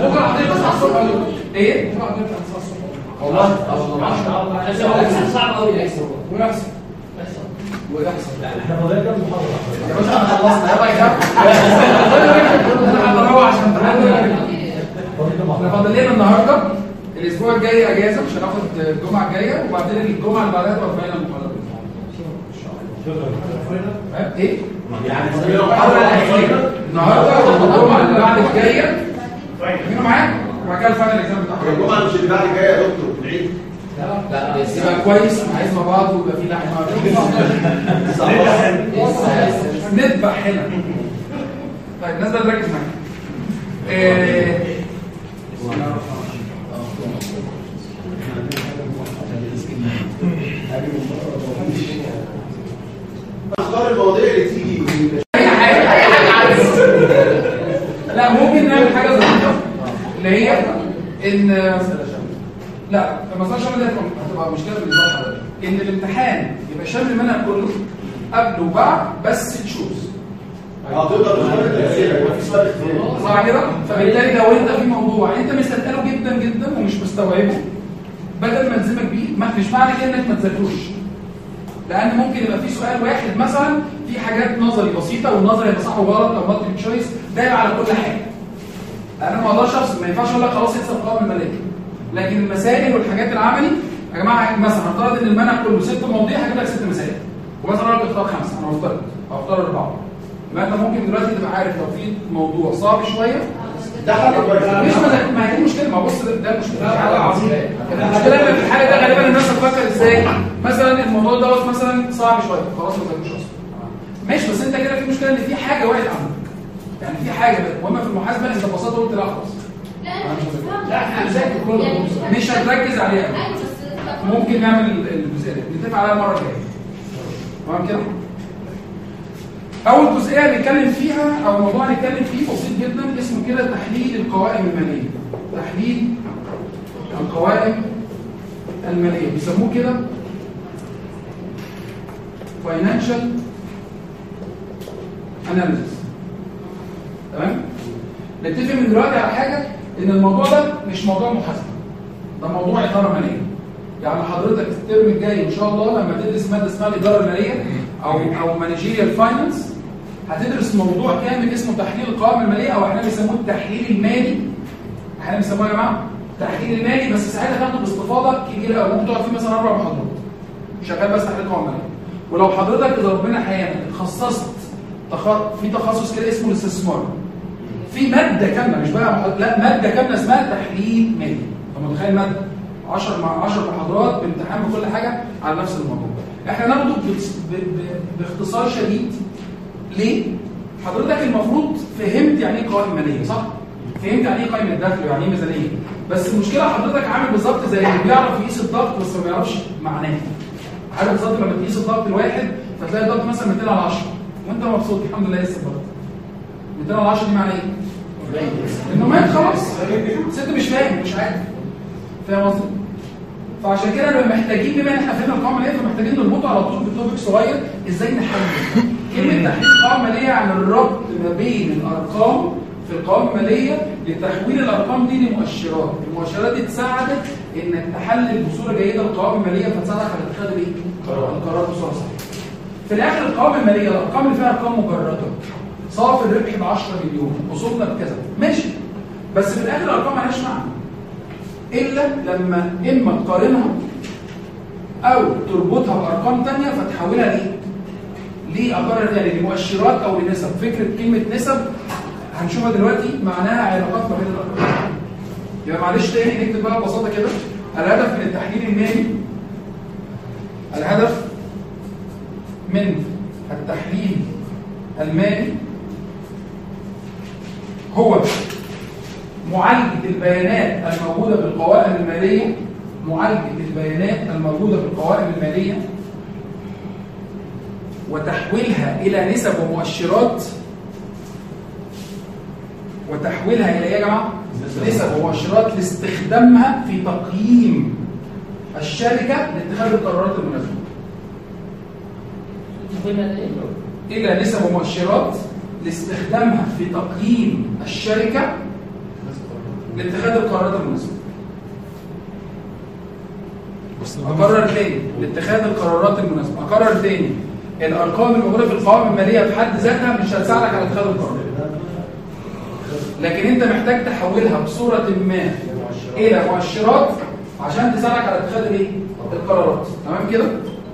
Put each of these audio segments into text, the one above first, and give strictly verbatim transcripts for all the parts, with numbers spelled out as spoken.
بكره حضرتك تصحى الصبح ايه؟ بكره حضرتك تصحى الصبح والله والله صعب قوي يحصل ويحصل ويحصل. احنا فاضلين كام محاضره يا باشا؟ احنا خلصنا يلا يا جماعه احنا هنروح عشان احنا فاضل لنا النهارده الاسبوع الجاي اجازه مش هناخد الجمعه الجايه وبعدين الجمعه اللي بعدها تبقى فاينل المحاضره ايه؟ يعني المحاضره الاخيره النهارده الجمعه اللي بعد الجايه مين معاك؟ وبعد كده الفاينل اكزام بتاعها الجمعه مش اللي بعد الجايه يا دكتور في العيد. لا بس يبقى كويس عايز مع بعض ويبقى في لحمه نذبح هنا. طيب الناس بقى تركز معايا. ايه اختار المواضيع اللي تيجي اي حاجه اي حاجه عايز. لا ممكن نعمل حاجه ظريفه اللي هي ان لا المسألة شامل ده هتبقى مشكله بالنسبه لحضرتك ان الامتحان يبقى شامل المنهج كله قبل وبعد بس تشوز. اه تقدر تختار الاسئله يبقى في سؤال اختياري صح كده؟ فبالتالي لو انت في موضوع انت مستثقله جدا جدا ومش مستوعبه بدل ما تلزمك بيه مش معنى كده انك ما تذاكروش. لان ممكن يبقى في سؤال واحد مثلا في حاجات نظري بسيطه والنظري يبقى صح وغلط او مالتي تشويس ده يبقى على كل حاجه. انا ما اقدرش افصل ما ينفعش اقول لك خلاص اكسب قوائم الملائكه. لكن المسائل والحاجات العملي يا جماعه مثلا هنفترض ان المنهج كله ست مواضيع هجيب لك ست مسائل ومثلا انا بختار خمسه انا هفترض او اختار اربعه. يبقى انت ممكن دلوقتي تبقى عارف لو في موضوع صعب شويه ده حاجه كويسه مش ما هي دي مشكله. ما بص ده مشكله حاجه عظيمه. المشكله ان في الحاله ده غالبا الناس هتفكر ازاي مثلا الموضوع دوت مثلا صعب شويه خلاص ما تذاكرش اصلا. ماشي بس انت كده في مشكله ان في حاجه وقعت عندك. يعني في حاجه مهمه في المحاسبه انت ببساطه قلت لا خلاص لا احنا هنذاكر كله مش هنركز عليها. ممكن نعمل الجزئيه دي نتفق عليها المره الجايه. تمام كده؟ اول جزئيه هنتكلم فيها او موضوع هنتكلم فيه بسيط جدا اسمه كده تحليل القوائم الماليه. تحليل القوائم الماليه بيسموه كده فاينانشال اناليسيس. تمام؟ نتفق من دلوقتي على حاجه ان الموضوع ده مش موضوع محاسبه. ده موضوع اداره ماليه. يعني حضرتك الترم الجاي ان شاء الله لما تدرس ماده اسمها الاداره الماليه او او مانجيريال فاينانس هتدرس موضوع كامل اسمه تحليل القوائم الماليه او احنا بنسموه التحليل المالي. احنا بنسموه يا جماعه التحليل المالي بس ساعتها تاخده باستفاضه كبيره قوي ممكن تقعد فيه مثلا اربع محاضرات شغال بس تحليل القوائم الماليه. ولو حضرتك اذا ربنا احيانا اتخصصت تخ... في تخصص كده اسمه الاستثمار في ماده كامله مش بقى محاضرات لا ماده كامله اسمها تحليل مالي. انت متخيل ماده عشرة مع عشرة محاضرات بامتحان بكل حاجه على نفس الموضوع. احنا ناخده ب... ب... ب... باختصار شديد. ليه؟ حضرتك المفروض فهمت يعني ايه قوائم ماليه صح؟ فهمت يعني ايه قائمه دخل ويعني ايه ميزانيه. بس المشكله حضرتك عامل بالظبط زي اللي بيعرف يقيس الضغط بس ما بيعرفش معناه. عارف بالظبط لما تقيس الضغط الواحد فتلاقي الضغط مثلا مئتين على عشرة وانت مبسوط الحمد لله لسه الضغط. مئتين على عشرة دي معناه ايه؟ انه مات خلاص. ست مش فاهم مش عارف. فاهم قصدي؟ فعشان كده نبقى محتاجين بما ان احنا فهمنا القوائم الماليه فمحتاجين نربطه على طول بتوبيك صغير ازاي نحلل. كلمه تحليل القوائم الماليه عن الربط ما بين الارقام في القوائم الماليه لتحويل الارقام دي لمؤشرات. المؤشرات دي تساعدك انك تحلل بصوره جيده القوائم الماليه فتساعدك على اتخاذ ايه؟ القرارات بصوره صحيحه. في الاخر القوائم الماليه الارقام اللي فيها ارقام مجرده صافي الربح ب عشرة مليون وصلنا بكذا ماشي بس في الاخر الارقام مالهاش معنى الا لما اما تقارنها او تربطها بارقام ثانيه فتحولها ليه؟ ليه اقرر يعني لمؤشرات او لنسب. فكره كلمه نسب هنشوفها دلوقتي معناها علاقات ما بين الارقام. يبقى معلش تاني نكتب بقى ببساطه كده الهدف من التحليل المالي الهدف من التحليل المالي هو معالجه البيانات الموجوده بالقوائم الماليه معالجه البيانات الموجوده بالقوائم الماليه وتحويلها الى نسب ومؤشرات وتحويلها الى ايه يا جماعه؟ نسب ومؤشرات لاستخدامها في تقييم الشركه لاتخاذ القرارات المناسبه. الى نسب ومؤشرات لاستخدامها في تقييم الشركه لاتخاذ القرارات المناسبه. اكرر تاني لاتخاذ القرارات المناسبه. اكرر تاني الارقام الموجوده في القوائم الماليه في حد ذاتها مش هتساعدك على اتخاذ القرار، لكن انت محتاج تحولها بصوره ما الى مؤشرات عشان تساعدك على اتخاذ الايه؟ القرارات. تمام كده؟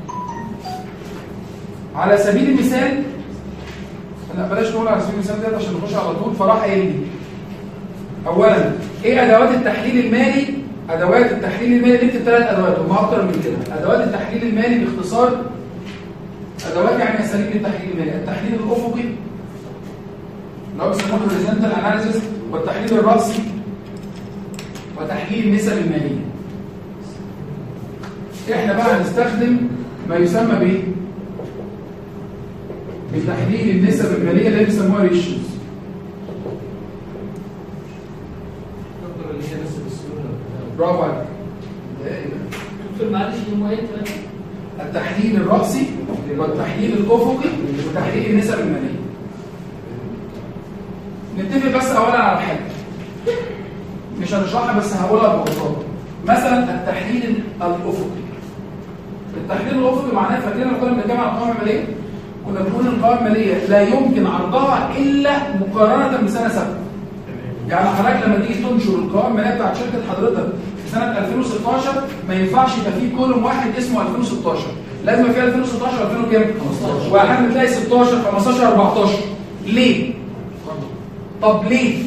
على سبيل المثال، لا بلاش نقول على سبيل المثال ده عشان نخش على طول. فراح قايل لي اولا ايه ادوات التحليل المالي؟ ادوات التحليل المالي دي ثلاث ادوات وما اكتر من كده. ادوات التحليل المالي باختصار ادوات يعني اساليب التحليل المالي: التحليل الافقي اللي هو بيسموه الهوريزونتال اناليسيس، والتحليل الراسي، وتحليل النسب الماليه. احنا بقى هنستخدم ما يسمى بايه؟ بتحليل النسب الماليه اللي بيسموها ريشيوز. اللي هي نسب السيوله. برافو عليك. دكتور معلش هو ايه؟ التحليل الراسي والتحليل الافقي وتحليل النسب الماليه. نتفق بس اولا على حاجه مش هنشرحها بس هقولها ببساطه. مثلا التحليل الافقي. التحليل الافقي معناه فاكرين لما كنا بنتكلم عن القوائم الماليه كنا بنقول ان القوائم الماليه لا يمكن عرضها الا مقارنه بسنه سابقه. يعني حضرتك لما تيجي تنشر القوائم الماليه بتاعت شركه حضرتك في سنه ألفين وستاشر ما ينفعش يبقى فيه كولوم واحد اسمه ألفين وستاشر، لازم يبقى فيه ألفين وستاشر و2000 وكام؟ خمستاشر. واحيانا بتلاقي ستاشر خمستاشر أربعتاشر. ليه؟ طب ليه؟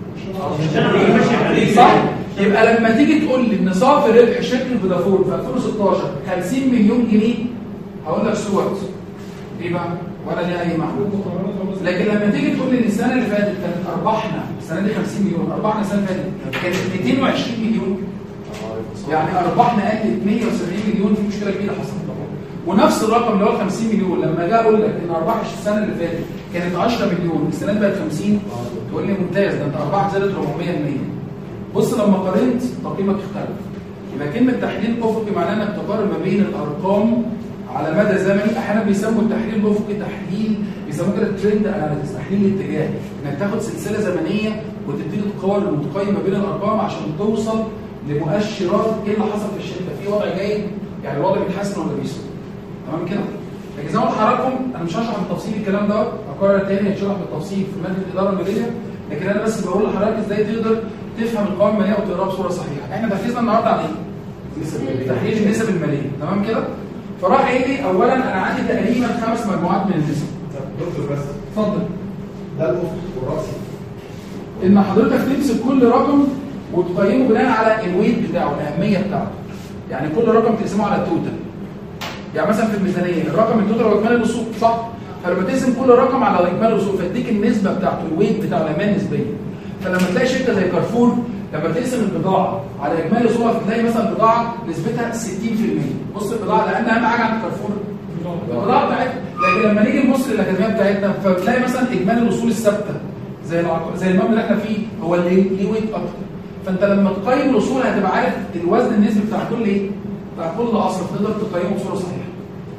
صح؟ يبقى لما تيجي تقول لي ان صافي ربح شركه فودافون في ألفين وستاشر خمسين مليون جنيه هقول لك سوت. ليه بقى؟ ولا ليها اي معنى. لكن لما تيجي تقول لي ان السنه اللي فاتت كانت ارباحنا السنه دي خمسين مليون، ارباحنا السنه اللي فاتت كانت مئتين وعشرين مليون، يعني ارباحنا قلت مية وسبعين مليون، في مشكله كبيره حصلت. ونفس الرقم اللي هو خمسين مليون لما جاء اقول لك ان ارباح السنه اللي فاتت كانت عشرة مليون، السنه دي بقت خمسين، تقول لي ممتاز ده انت ارباحك زادت أربعمية بالمية. بص لما قارنت تقييمك اختلف. يبقى كلمه تحليل افقي معناها انك تقارن ما بين الارقام على مدى زمني. احيانا بيسموا التحليل الافقي تحليل بيسموه كده ترند اناليسيس، تحليل الاتجاه، انك تاخد سلسله زمنيه وتبتدي تقارن وتقيم ما بين الارقام عشان توصل لمؤشرات ايه اللي حصل في الشركه، في وضع جيد يعني الوضع بيتحسن ولا بيسوء. تمام كده؟ لكن زي ما قلت لحضراتكم انا مش هشرح بالتفصيل الكلام ده، هكرر تاني هيتشرح بالتفصيل في ماده الاداره الماليه، لكن انا بس بقول لحضرتك ازاي تقدر تفهم القوائم الماليه وتقراها بصوره صحيحه. احنا تركيزنا النهارده على ايه؟ تحليل النسب الماليه. تمام كده؟ فراح قايل لي اولا انا عندي تقريبا خمس مجموعات من النسب. دكتور بس اتفضل. ده الافق والراسي. ان حضرتك تمسك كل رقم وتقيمه بناء على الويت بتاعه، الاهميه بتاعته. يعني كل رقم تقسمه على التوتال. يعني مثلا في الميزانيه الرقم التوتال هو اجمالي الاصول، صح؟ فلما تقسم كل رقم على اجمالي الاصول فيديك النسبه بتاعته، الويت بتاعه، الاهميه النسبيه. فلما تلاقي شركه زي كارفور لما تقسم البضاعه على اجمالي اصولها فتلاقي مثلا بضاعه نسبتها ستين في المية. بص البضاعه لان اهم حاجه عند كارفور البضاعه بتاعتها. لكن لما نيجي نبص للاكاديميه بتاعتنا فتلاقي مثلا اجمالي الاصول الثابته زي زي المبنى اللي احنا فيه هو اللي ليه ويت اكتر. فانت لما تقيم الاصول هتبقى عارف الوزن النسبي بتاع كل ايه؟ بتاع كل اصل، تقدر تقيمه بصوره صحيحه.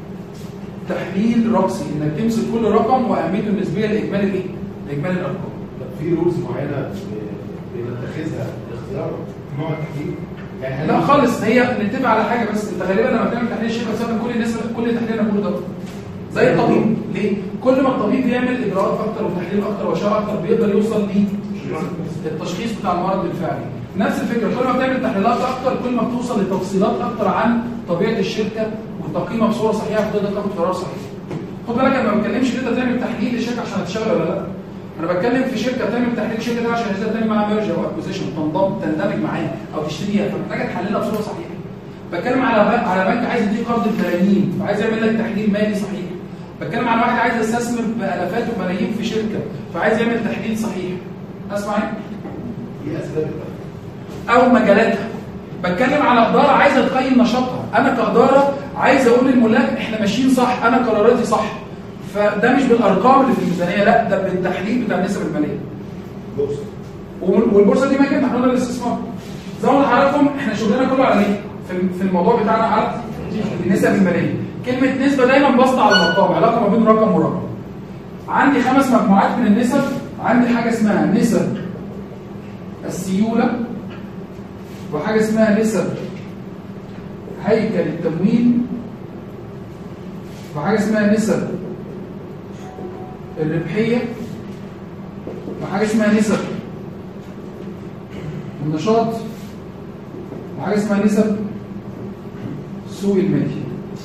تحليل رأسي انك تمسك كل رقم واهميته النسبيه لاجمالي الايه؟ لاجمالي الارقام. في رولز معينه بنتخذها لاختيار نوع التحليل؟ يعني لا خالص، هي نتفق على حاجه بس. انت غالبا لما بتعمل تحليل شركه بتستخدم كل الناس كل تحليلنا كله ده زي الطبيب. ليه؟ كل ما الطبيب بيعمل اجراءات اكتر وتحليل اكتر واشعه اكتر بيقدر يوصل للتشخيص بتاع المرض بالفعل. نفس الفكره، كل ما بتعمل تحليلات اكتر كل ما بتوصل لتفصيلات اكتر عن طبيعه الشركه وتقييمها بصوره صحيحه فتقدر تاخد قرار صحيح. خد بالك انا ما بتكلمش ان انت تعمل تحليل للشركه عشان تشتغل ولا لا. انا بتكلم في شركه بتعمل تحليل شركه ده عشان تقدر تعمل معاها ميرج او اكوزيشن، تنضم تندمج معاها او تشتريها، فمحتاجه تحللها بصوره صحيحه. بتكلم على على بنك عايز يديك قرض بملايين فعايز يعمل لك تحليل مالي صحيح. بتكلم على واحد عايز يستثمر بالافات وملايين في شركه فعايز يعمل تحليل صحيح. اسمع ايه اسباب او مجالاتها. بتكلم على اداره عايزه تقيم نشاطها، انا كاداره عايز اقول للملاك احنا ماشيين صح، انا قراراتي صح. فده مش بالارقام اللي في الميزانيه، لا ده بالتحليل بتاع النسب الماليه. بورصه. والبورصه دي مكان محلول للاستثمار. زي ما قلت لحضراتكم احنا شغلنا كله على ايه؟ في الموضوع بتاعنا على النسب الماليه. كلمه نسبه دايما بسطة على الارقام، علاقه ما بين رقم ورقم. عندي خمس مجموعات من النسب. عندي حاجه اسمها نسب السيوله وحاجه اسمها نسب هيكل التموين وحاجه اسمها نسب الربحيه وحاجه اسمها نسب النشاط وحاجه اسمها نسب سوق الملكي.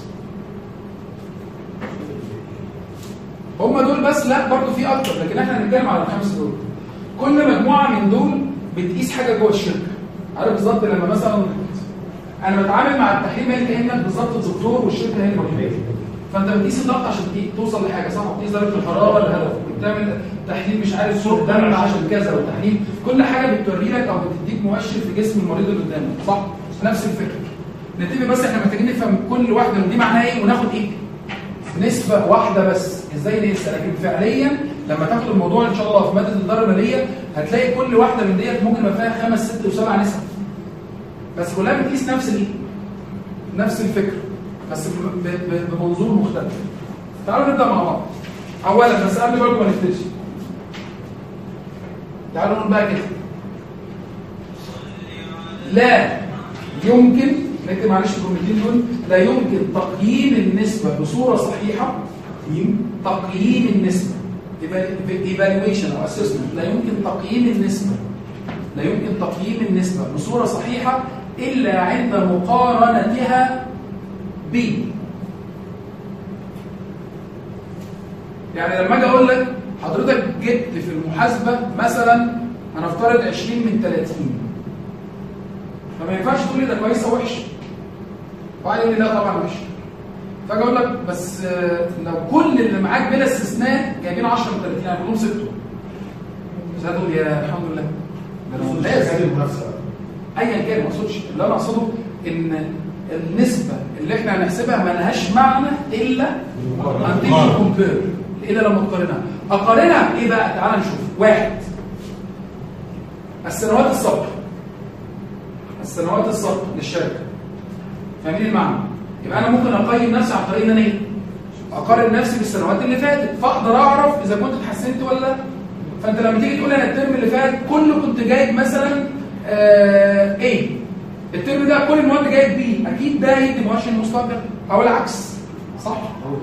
هم دول بس؟ لا برضه في اكتر، لكن احنا هنتكلم على الخمسه دول. كل مجموعه من دول بتقيس حاجه جوه الشركه. عارف بالظبط لما مثلا انا بتعامل مع التحليل مالي كانك بالظبط الدكتور والشركه هي المركز، فانت بتقيس الضغط عشان توصل لحاجه صح، وبتقيس درجه الحراره الهدف، وبتعمل تحليل مش عارف صوت دم عشان كذا، وتحليل كل حاجه بتوري لك او بتديك مؤشر في جسم المريض اللي قدامك صح؟ نفس الفكره. نتيجه بس احنا محتاجين نفهم كل واحده من دي معناها ايه وناخد ايه؟ نسبه واحده بس ازاي نقيس. لكن فعليا لما تاخد الموضوع ان شاء الله في ماده الاداره الماليه هتلاقي كل واحده من ديت ممكن يبقى فيها خمس ست وسبع نسب، بس كلها بتقيس نفس الايه؟ نفس الفكره بس بمنظور مختلف. تعالوا نبدا مع بعض. اولا بس قبل برضه ما نبتدي تعالوا نقول بقى كده، لا يمكن نكتب معلش الجملتين دول، لا يمكن تقييم النسبه بصوره صحيحه. تقييم النسبه evaluation او assessment، لا يمكن تقييم النسبه لا يمكن تقييم النسبه بصوره صحيحه الا عند مقارنتها ب. يعني لما اجي اقول لك حضرتك جبت في المحاسبه مثلا هنفترض عشرين من ثلاثين، فما ينفعش تقول لي ده كويس او وحش، وقال يقول لي لا طبعا وحش. فاجي اقول لك بس لو كل اللي معاك بلا استثناء جايبين عشرة من ثلاثين يعني كلهم سته، مش هتقول يا الحمد لله ده انا ممتاز. ايا كان ما اقصدش، اللي انا اقصده ان النسبه اللي احنا هنحسبها ما لهاش معنى الا ان تيجي كومبير، الا لما تقارنها. اقارنها بايه بقى؟ تعال نشوف. واحد، السنوات السابقه السنوات السابقه للشركه. فاهمين المعنى؟ يبقى انا ممكن اقيم نفسي عن طريق ان انا ايه؟ اقارن نفسي بالسنوات اللي فاتت، فاقدر اعرف اذا كنت اتحسنت ولا لا. فانت لما تيجي تقول انا الترم اللي فات كله كنت جايب مثلا آه ايه، الترم ده كل المواد جايب بي، اكيد ده يدي مؤشر المستقبل او العكس صح؟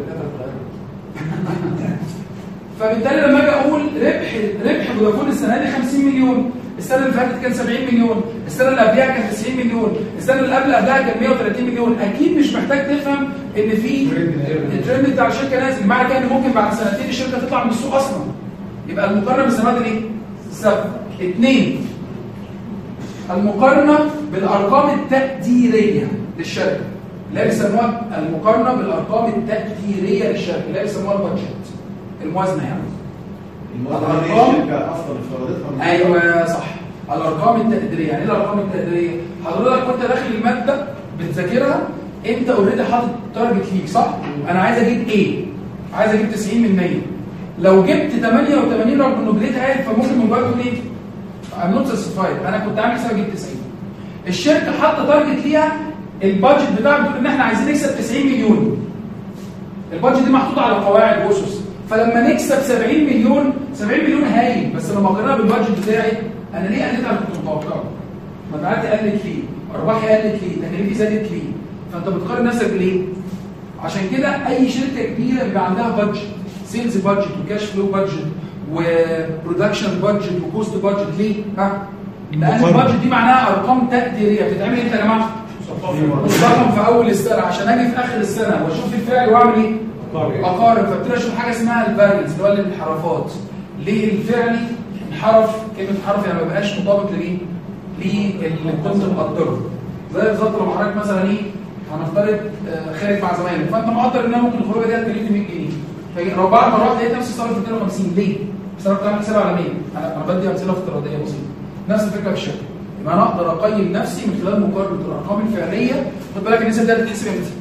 فبالتالي لما اجي اقول ربح ربح فودافون السنه دي خمسين مليون، السنه اللي فاتت كان سبعين مليون، السنه اللي قبلها كان تسعين مليون، السنه اللي قبل قبلها كان مية وثلاثين مليون، اكيد مش محتاج تفهم ان في الترند بتاع الشركه نازل. معنى كده ان ممكن بعد سنتين الشركه تطلع من السوق اصلا. يبقى المقارنه بالسنوات الايه؟ السابقه. اثنين، المقارنه بالارقام التقديريه للشركه، اللي بيسموها المقارنه بالارقام التقديريه للشركه، اللي بيسموها البادجت، الموازنه يعني. الارقام اصلا افترضتها. ايوه صح، الارقام التقديريه. يعني ايه الارقام التقديريه؟ حضرتك كنت داخل الماده بتذاكرها انت اوريدي حاطط تارجت ليك صح؟ انا عايز اجيب ايه؟ عايز اجيب تسعين من مية. لو جبت ثمانية وثمانين رغم انه جريد عالي فممكن من جواك تقول ايه؟ I'm not satisfied، انا كنت عامل حساب اجيب تسعين. الشركه حاطه تارجت ليها، البادجت بتاعها بتقول ان احنا عايزين نكسب تسعين مليون. البادجت دي محطوطه على قواعد واسس، فلما نكسب سبعين مليون، سبعين مليون هايل، بس لما اقارنها بالبادجت بتاعي انا ليه قلت على اللي كنت متوقعه؟ مبيعاتي قلت ليه؟ ارباحي قلت ليه؟ تكاليفي زادت ليه؟ فانت بتقارن نفسك بالايه؟ عشان كده اي شركه كبيره بيبقى عندها بادجت، سيلز بادجت وكاش فلو بادجت وبرودكشن بادجت وكوست بادجت. ليه؟ ها؟ لان البادجت دي معناها ارقام تقديريه بتتعمل امتى يا جماعه؟ رقم في اول السنه عشان اجي في اخر السنه واشوف الفعل واعمل ايه؟ اقارن. فابتدي اشوف حاجه اسمها الفارينس اللي هو الانحرافات. ليه الفعل انحرف؟ كلمه انحرف يعني ما بقاش مطابق لايه؟ للي كنت مقدره. زي بالظبط لو حضرتك مثلا ايه؟ هنفترض خارج مع زمايلك، فانت مقدر ان انا ممكن الخروجه دي هتكلفني مية جنيه، لو بعد ما رحت لقيت نفسي صرف مئتين وخمسين. ليه؟ بسبب كلام حساب على مية. انا انا بدي امثله افتراضيه بسيطه. نفس الفكره في الشركه. يبقى انا اقدر اقيم نفسي من خلال مقارنه الارقام الفعليه. خد بالك النسب دي هتتحسب امتى؟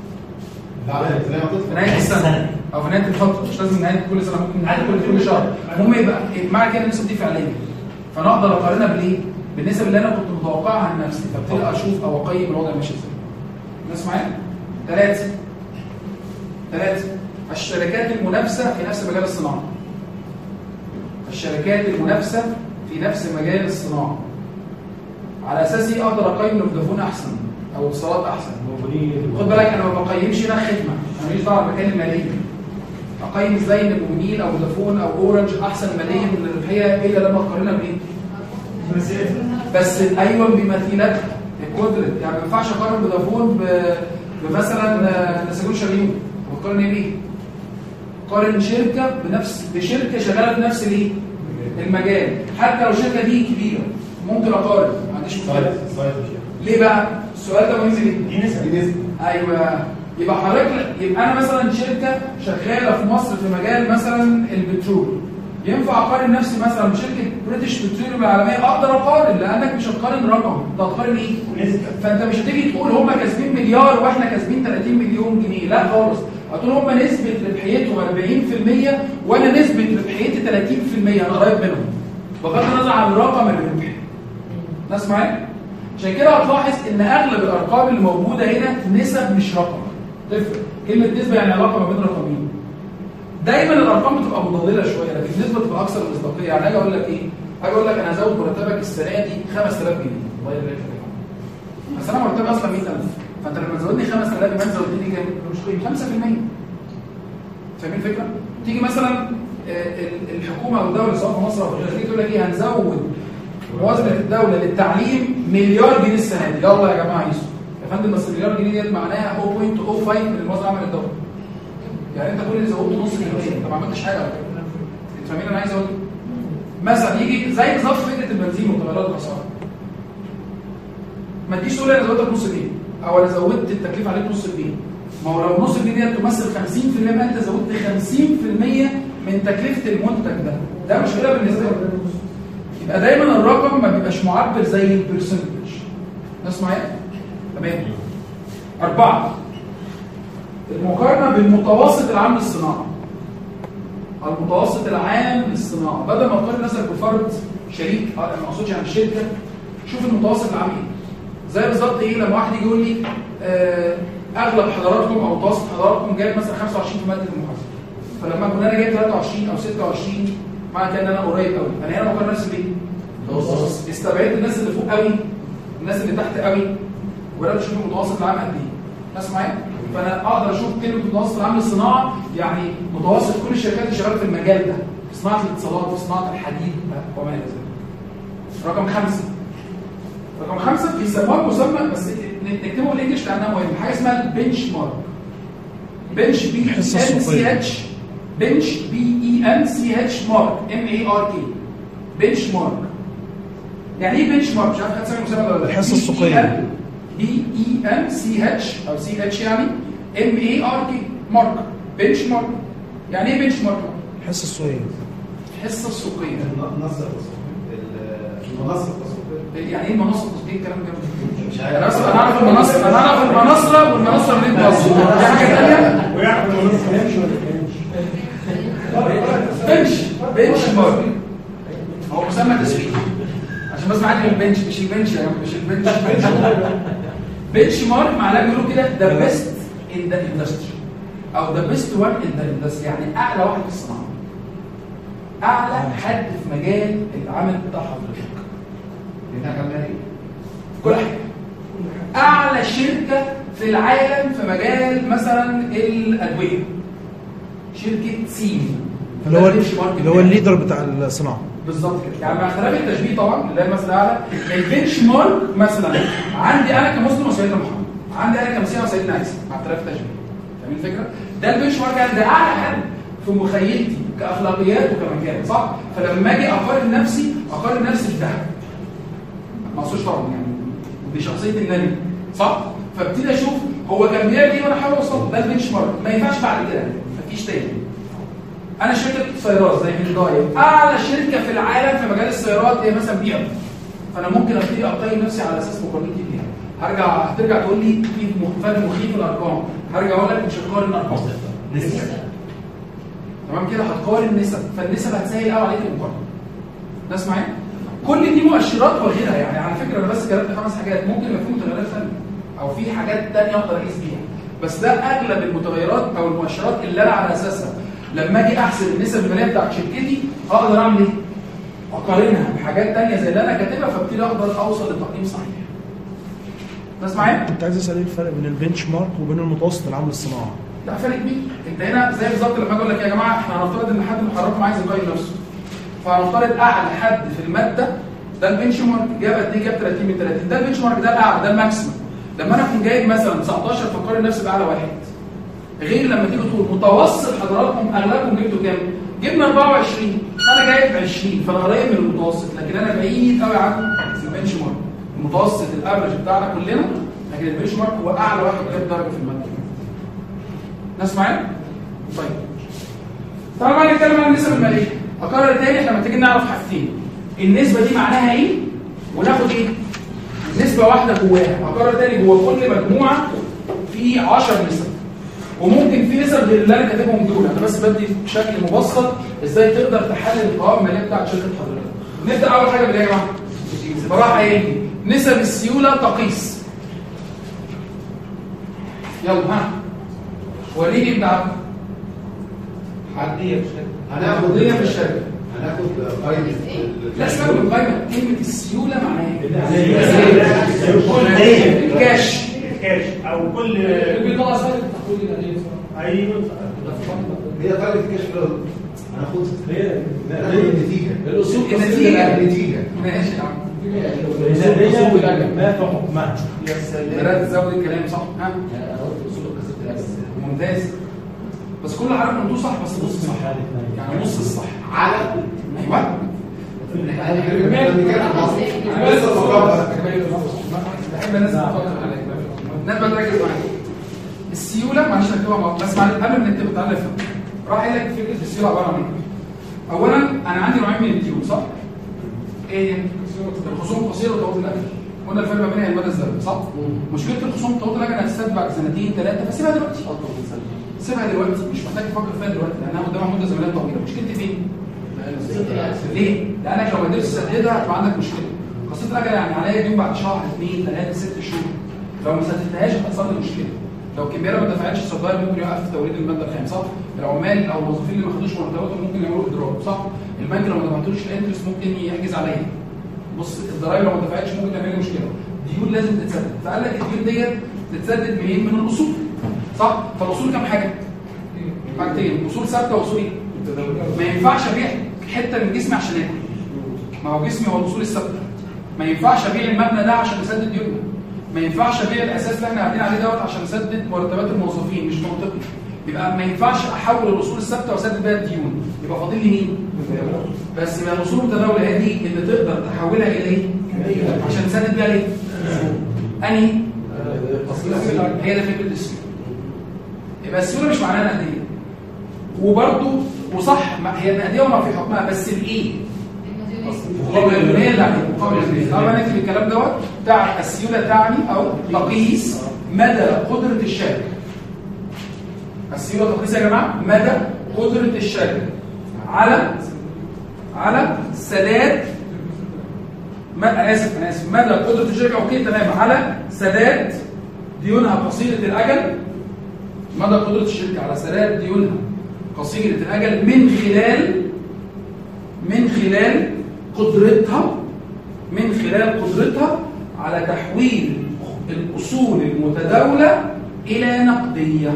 في نهايه السنه او في نهايه الفتره، مش لازم نهايه كل سنه، ممكن نهايه كل كل شهر. المهم يبقى معنى كده النسب دي فعليه، فانا اقدر اقارنها بالايه؟ بالنسب اللي انا كنت متوقعها عن نفسي، فابتدي اشوف او اقيم الوضع ماشي ازاي. الناس معايا؟ ثلاثه ثلاثه الشركات المنافسه في نفس مجال الصناعه. الشركات المنافسه في نفس مجال الصناعه، على اساس ايه اقدر اقيم ان فودافون احسن او اتصالات احسن؟ خد بالك انا ما بقيمش ده خدمه، انا ماليش دعوه بالمكان المالي. اقيم ازاي ان موبينيل او فودافون او اورنج احسن ماليا من الربحيه الا لما اقارنها بايه؟ بس ايوه بمثيلاتها الكودرت، يعني ما ينفعش اقارن فودافون بمثلا نسيجون شاليون، بقارن ايه بيه؟ قارن شركه بنفس بشركه شغاله في نفس الايه؟ المجال، حتى لو الشركه دي كبيره ممكن اقارن، ما عنديش مشكله. ليه بقى؟ السؤال ده مهم ليه؟ دي نسبه دي نسبه ايوه، يبقى حضرتك يبقى انا مثلا شركه شغاله في مصر في مجال مثلا البترول، ينفع اقارن نفسي مثلا بشركه بريتش بترول العالميه؟ اقدر اقارن، لانك مش هتقارن رقم، انت هتقارن ايه؟ نسبه. فانت مش هتيجي تقول هم كاسبين مليار واحنا كاسبين ثلاثين مليون جنيه، لا خالص، هتقول هم نسبه ربحيتهم أربعين في المية وانا نسبه ربحيتي ثلاثين في المية، انا قريب منهم بغض النظر عن الرقم الربحي. ناس معايا؟ عشان كده هتلاحظ ان اغلب الارقام اللي موجوده هنا نسب مش رقم. تفرق كلمه نسبه يعني علاقه ما بين رقمين. دايما الارقام بتبقى مضلله شويه لكن النسبه بتبقى اكثر مصداقيه. يعني اجي اقول لك ايه؟ اجي اقول لك انا هزود مرتبك السنه دي خمسة آلاف جنيه، الله يبارك فيك. بس انا مرتبي اصلا مية ألف، فانت لما تزودني خمسة آلاف يبقى زودتني كام؟ مش قيمه خمسة في المية. فاهمين الفكره؟ تيجي مثلا الحكومه او الدوله سواء في مصر او في غيرها تيجي تقول لك ايه؟ هنزود موازنه الدوله للتعليم مليار جنيه السنه دي. يلا يا جماعه يسوا يا فندم، بس مليار جنيه ديت معناها صفر فاصلة صفر خمسة من الموازنه العامه للدوله. يعني انت كل اللي زودته نص مليون، انت ما عملتش حاجه على فكره. انت فاهمين انا عايز اقول ايه؟ مثلا يجي زي بالظبط فكره البنزين وتغيرات الاسعار. ما تجيش تقول انا زودتك نص جنيه او انا زودت التكلفه عليك نص جنيه. ما هو لو نص جنيه ديت تمثل خمسين في المية يبقى انت زودت خمسين في المية من تكلفه المنتج ده. ده مشكله بالنسبه لك. يبقى دايما الرقم ما بيبقاش معبر زي البرسنتج. ناس معايا؟ تمام. أربعة، المقارنة بالمتوسط العام للصناعة. المتوسط العام للصناعة، بدل ما تقارن نفسك بفرد شريك، ما اقصدش عن الشركة، شوف المتوسط العام ايه. زي بالظبط ايه لما واحد يجي يقول لي آه اغلب حضراتكم او متوسط حضراتكم جايب مثلا خمسة وعشرين في مادة المحاسبة، فلما اكون انا جايب ثلاثة وعشرين او ستة وعشرين معنى كده ان انا قريب قوي. انا هنا بقارن نفسي بايه؟ استبعدت الناس اللي فوق قوي، الناس اللي تحت قوي، ولا بشوف المتوسط العام قد ايه. ناس معايا؟ فانا اقدر اشوف كلمه المتوسط العام للصناعه، يعني متوسط كل الشركات اللي شغاله في المجال ده، في صناعه الاتصالات وفي صناعه الحديد وما الى ذلك. رقم خمسه. رقم خمسه بيسموها مسمى بس نكتبه بالانجلش لانها مهمه، حاجه اسمها البنش مارك. بنش بي ان سي اتش بنش بي اي ان سي اتش مارك ام اي ار كي. بنش مارك. يعني ايه بنش مارك؟ مش عارف حد سامع المسمى ولا لا؟ الحصه السوقيه. بي اي ان سي اتش او سي اتش يعني ام اي ار كي مارك. بنش مارك. يعني ايه بنش مارك؟ الحصه السوقيه. الحصه السوقيه. المنصه التسويقيه. المنصه التسويقيه. يعني ايه المنصه التسويقيه؟ الكلام ده مش انا اصلا انا اعرف المنصه، انا اعرف المنصه والمنصه اللي بتوصل دي حاجه ثانيه. ويعرف المنصه بنش ولا بنش بنش مارك هو مسمى تسويقي عشان بس معاك البنش مش البنش يا جماعه، مش البنش. بنش مارك معناه بيقولوا كده ذا بيست ان ذا اندستري او ذا بيست وان ان ذا اندستري، يعني اعلى واحد في الصناعه، اعلى حد في مجال العمل بتاع حضرتك. لانها عملها ايه؟ في كل حاجه. اعلى شركه في العالم في مجال مثلا الادويه، شركه سين اللي هو اللي هو الليدر بتاع الصناعه بالظبط كده. يعني مع اختلاف التشبيه طبعا اللي هي المثل اعلى، البنش مارك مثلا عندي انا كمسلم وسيدنا محمد، عندي انا كمسيحي وسيدنا عيسى، مع اختلاف التشبيه. فاهمين الفكره؟ ده البنش مارك، يعني ده اعلى حد في مخيلتي كاخلاقيات وكمكان، صح؟ فلما اجي اقارن نفسي اقارن نفسي بده. ما اقصدش طبعا يعني بشخصيه النبي، صح؟ فابتدي اشوف هو كان بيعمل ايه وانا احاول اوصل. ده البنش مارك، ما ينفعش بعد كده، مفيش تاني. انا شركه سيارات زي هيونداي، اعلى شركه في العالم في مجال السيارات هي مثلا بي ام، فانا ممكن ابتدي اقيم نفسي على اساس مقارنتي بيها. هرجع هترجع تقول لي في فرق مخيف الارقام، هرجع اقول لك مش هتقارن ارقام، نسب. تمام كده؟ هتقارن نسب، فالنسب هتسهل قوي عليك المقارنه. ناس معايا؟ كل دي مؤشرات وغيرها. يعني على فكره انا بس كتبت خمس حاجات، ممكن يبقى في متغيرات ثانيه او في حاجات ثانيه اقدر اقيس بيها، بس ده اغلب المتغيرات او المؤشرات اللي انا على اساسها لما اجي احسب النسب الماليه بتاعت شركتي اقدر اعمل ايه؟ اقارنها بحاجات تانية زي اللي انا كاتبها فابتدي اقدر اوصل لتقييم صحيح. ناس معايا؟ كنت عايز اسال ايه الفرق بين البنش مارك وبين المتوسط العام للصناعه؟ لا فرق كبير. انت هنا زي بالظبط لما اقول لك يا جماعه احنا هنفترض ان حد محركم عايز يقيم نفسه، فهنفترض اعلى حد في الماده ده البنش مارك جاب قد ايه؟ جاب ثلاثين من ثلاثين، ده البنش مارك ده الاعلى، ده الماكسيمم. لما انا اكون جايب مثلا تسعتاشر فقارن نفسي باعلى واحد، غير لما تيجي تقول متوسط حضراتكم اغلبكم جبتوا كام؟ جبنا أربعة وعشرين، انا جايب عشرين فانا قريب من المتوسط، لكن انا بعيد قوي عن البنش مارك. المتوسط الافرج بتاعنا كلنا، لكن البنش مارك هو اعلى واحد جاب درجه في الماده. ناس معايا؟ طيب طبعا بقى نتكلم عن النسب الماليه. اكرر تاني احنا محتاجين نعرف حاجتين، النسبه دي معناها ايه؟ وناخد ايه؟ نسبه واحده جواها. اكرر تاني، جوه كل مجموعه في عشر نسب، وممكن في نسب غير اللي انا كاتبهم دول، انا بس بدي بشكل مبسط ازاي تقدر تحلل القوائم الماليه بتاعت شركه حضرتك. نبدا اول حاجه بالايه يا جماعه؟ براحه ايه؟ نسب السيوله تقيس. يلا ها وريني ابداع. حديه في الشركه. هناخد قضيه في الشركه. هناخد قايمه. لا اسمها القايمه، كلمه السيوله معناها ايه؟ الكاش. كاش او كل البضاعه سهله تقول لي ايوه هي قايمه الكاش فلو. هناخد هي النتيجه. الاصول النتيجه. النتيجه. ماشي يا عم. ما في حكمها. يا سلام. بدات تزود الكلام صح؟ ها؟ انا قلت اصول وكسبت الاجر. ممتاز. بس كل حضرتك انتوا صح بس نص صح. يعني نص الصح. على ايوه. بحب الناس تفكر عليك. الناس بتركز معاك. السيوله معلش نكتبها مع بس معلش قبل ما نكتب تعالى نفهم. راح قايل لك فكره السيوله عباره عن ايه؟ اولا انا عندي نوعين من الديون صح؟ ايه؟ الخصوم القصيره وطويله الاجل. قلنا الفرق ما بينها المدى الزمني صح؟ مشكله الخصوم طويله الاجل انها تستد بعد سنتين ثلاثه فسيبها دلوقتي. سيبها دلوقتي مش محتاج تفكر فيها دلوقتي لانها قدامها مده زمنيه طويله. مشكلتي فين؟ ليه؟ لانك لو ما قدرتش تسددها هتبقى عندك مشكله. قصه الاجل يعني عليا ديون بعد شهر اثنين ثلاثه ست شهور. لو ما سددتهاش هتحصل لي مشكله. لو الكمبياله ما دفعتش الصداير ممكن يوقف توريد الماده الخام صح؟ العمال او الموظفين اللي ما خدوش مرتباتهم ممكن يعملوا اضراب صح؟ البنك لو ما دفعتوش الانترست ممكن يحجز عليا. بص الضرايب لو ما دفعتش ممكن تعمل لي مشكله. ديون لازم تتسدد، فقال لك الديون ديت تتسدد منين؟ من الاصول صح؟ فالاصول كام حاجه؟ حاجتين، اصول ثابته واصول ايه؟ ما ينفعش ابيع حته من جسمي عشان اكل. ما هو جسمي هو الاصول الثابته. ما ينفعش ابيع المبنى ده عشان اسدد ديوننا. ما ينفعش ابيع الاساس اللي احنا قاعدين عليه دوت عشان اسدد مرتبات الموظفين، مش منطقي. يبقى ما ينفعش احول الاصول الثابته واسدد بيها الديون، يبقى فاضل لي مين؟ بس يبقى الاصول المتداوله هي دي اللي تقدر تحولها الى ايه؟ عشان تسدد بيها ايه؟ انهي؟ هي ده فكره السيوله. يبقى السيوله مش معناها نقديه. وبرده وصح هي نقديه وما في حكمها بس الايه؟ مقابل المية اللي عليه مقابل المية. طبعا نكتب الكلام دوت بتاع السيوله تعني او تقيس مدى قدره الشركه. السيوله تقيس يا جماعه مدى قدره الشركه على على سداد ما اسف انا اسف مدى قدره الشركه اوكي تمام على سداد ديونها قصيره الاجل. مدى قدره الشركه على سداد ديونها قصيره الاجل من خلال من خلال قدرتها من خلال قدرتها على تحويل الاصول المتداوله الى نقديه.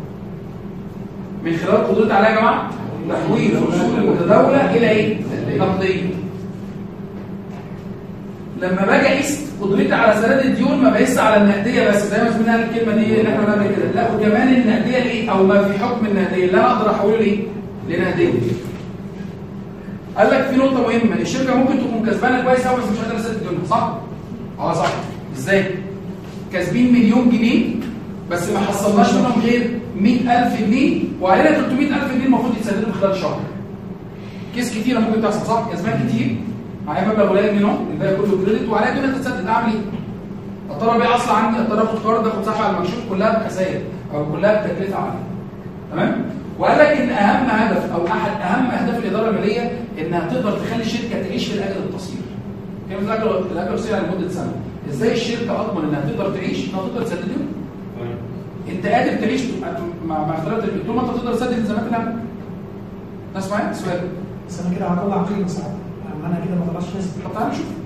من خلال قدرتها على يا جماعه تحويل الاصول المتداوله الى ايه؟ نقديه. لما باجي اقيس قدرتي على سداد الديون ما بقيس على النقديه بس زي ما سمعنا الكلمه دي اللي احنا قلنا كده، لا وكمان النقديه ايه او ما في حكم النقديه اللي انا اقدر احوله لايه؟ لنقديه. قال لك في نقطه مهمه، الشركه ممكن تكون كسبانه كويس قوي بس مش قادره تسدد ديونها صح؟ اه صح. ازاي؟ كاسبين مليون جنيه بس ما حصلناش منهم غير مئة ألف جنيه وعلينا ثلاثمئة ألف جنيه المفروض يتسددوا خلال شهر. كيس كتيره ممكن تحصل صح؟ كسبان كتير معايا مبلغ قليل منهم الباقي كله كريدت وعليا ديون تتسدد، اعمل ايه؟ اضطر ابيع اصلا عندي، اضطر اخد قرض اخد سحب على المكشوف كلها بخسائر او كلها بتكلفه عاليه. تمام؟ وقال لك ان اهم هدف او احد اهم اهداف الاداره الماليه انها تقدر تخلي الشركه تعيش في الاجل القصير. كيف الاجل الاجل القصير يعني لمده سنه. ازاي الشركه اضمن انها تقدر تعيش انها تقدر تسدد ديون؟ انت قادر تعيش مع مع اختلاف طول ما انت تقدر تسدد التزامات اللي عندك. ناس معايا؟ سؤال بس انا كده هطلع قيمه ساعتها. انا كده ما طلعش نسبه. طب تعالى نشوف.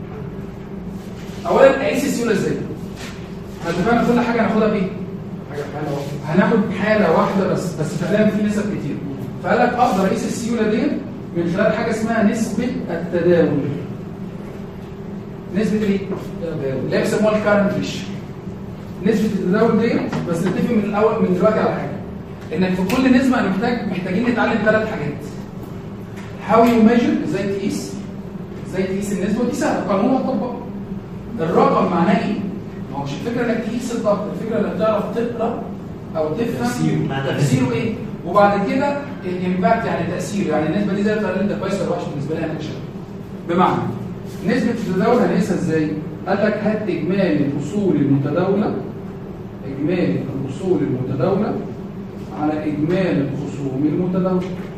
اولا اقيس السيوله ازاي؟ احنا اتفقنا كل حاجه هناخدها بايه؟ حاجه حاله واحده. هناخد حاله واحده بس، بس فعلا في نسب كتير. فقال لك اقدر اقيس السيوله دي من خلال حاجه اسمها نسبه التداول. نسبه ايه؟ التداول اللي هي بيسموها الكارنت ريشيو. نسبه التداول دي بس نتفق من الاول من دلوقتي على حاجه، انك في كل نسبه انا محتاج محتاجين نتعلم ثلاث حاجات. هاو يو ميجر، ازاي تقيس؟ ازاي تقيس النسبه؟ ودي سهله، قانون هتطبقه. الرقم معناه ايه؟ ما هو مش الفكره انك تقيس الضغط، الفكره انك تعرف تقرا او تفهم تفسيره ايه، وبعد كده الامباكت يعني تاثير، يعني النسبه دي زي الطريقه اللي انت كويس ولا وحش بالنسبه لي انا كشغل. بمعنى نسبه التداول هنقيسها ازاي؟ قال لك هات اجمالي الاصول المتداوله، اجمالي الاصول المتداوله على اجمالي الخصوم المتداوله.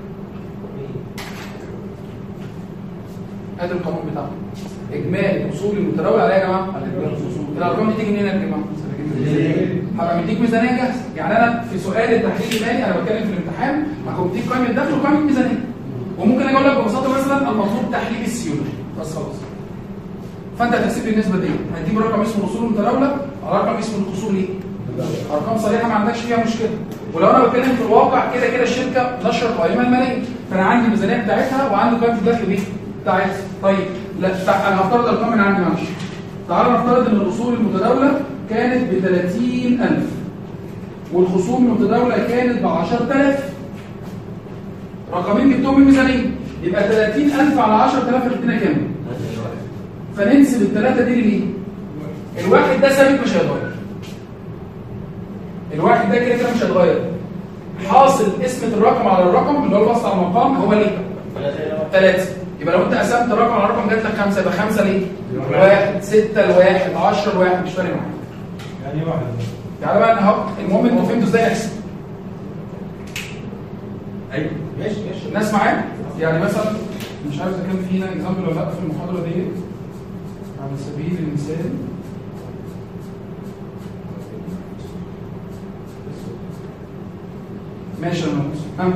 ادي القانون بتاعنا. اجمالي الاصول المتداوله على ايه يا جماعه؟ على اجمالي الاصول. الارقام دي تيجي منين يا جماعه؟ هبقى مديك ميزانيه جاهزه. يعني انا في سؤال التحليل المالي انا بتكلم في الامتحان هكون مديك قائمه دخل وقائمه ميزانيه. وممكن اجي اقول لك ببساطه مثلا المطلوب تحليل السيوله بس خلاص. فانت هتحسب لي النسبه دي، هتجيب رقم اسمه الاصول المتداوله على رقم اسمه الخصوم ايه؟ ارقام صريحه ما عندكش فيها مشكله. ولو انا بتكلم في الواقع كده كده الشركه نشر القائمه الماليه، فانا عندي الميزانيه بتاعتها وعندي قائمه الدخل دي بتاعتها. طيب لا انا هفترض ارقام من عندي معلش. تعالى نفترض ان الاصول المتداوله كانت ب ثلاثين ألف والخصوم المتداوله كانت ب عشرة آلاف. رقمين جبتهم من الميزانيه، يبقى ثلاثين ألف على عشرة آلاف هتدينا كام؟ فننسب الثلاثه دي ليه؟ الواحد ده ثابت مش هيتغير. الواحد ده كده كده مش هيتغير. حاصل قسمه الرقم على الرقم اللي هو الوسط على المقام هو ليه؟ ثلاثه. يبقى لو انت قسمت رقم على رقم جات لك خمسه، يبقى خمسه ليه؟ واحد، سته لواحد، عشرة لواحد، مش فارق معاك. يعني واحد. تعالى بقى اهو المهم انتوا فهمتوا ازاي نحسب. ايوه ماشي ماشي. الناس معايا؟ يعني مثلا مش عارف اذا كان في هنا اكزامبل ولا لا في المحاضره دي على سبيل المثال. ماشي يا ناس.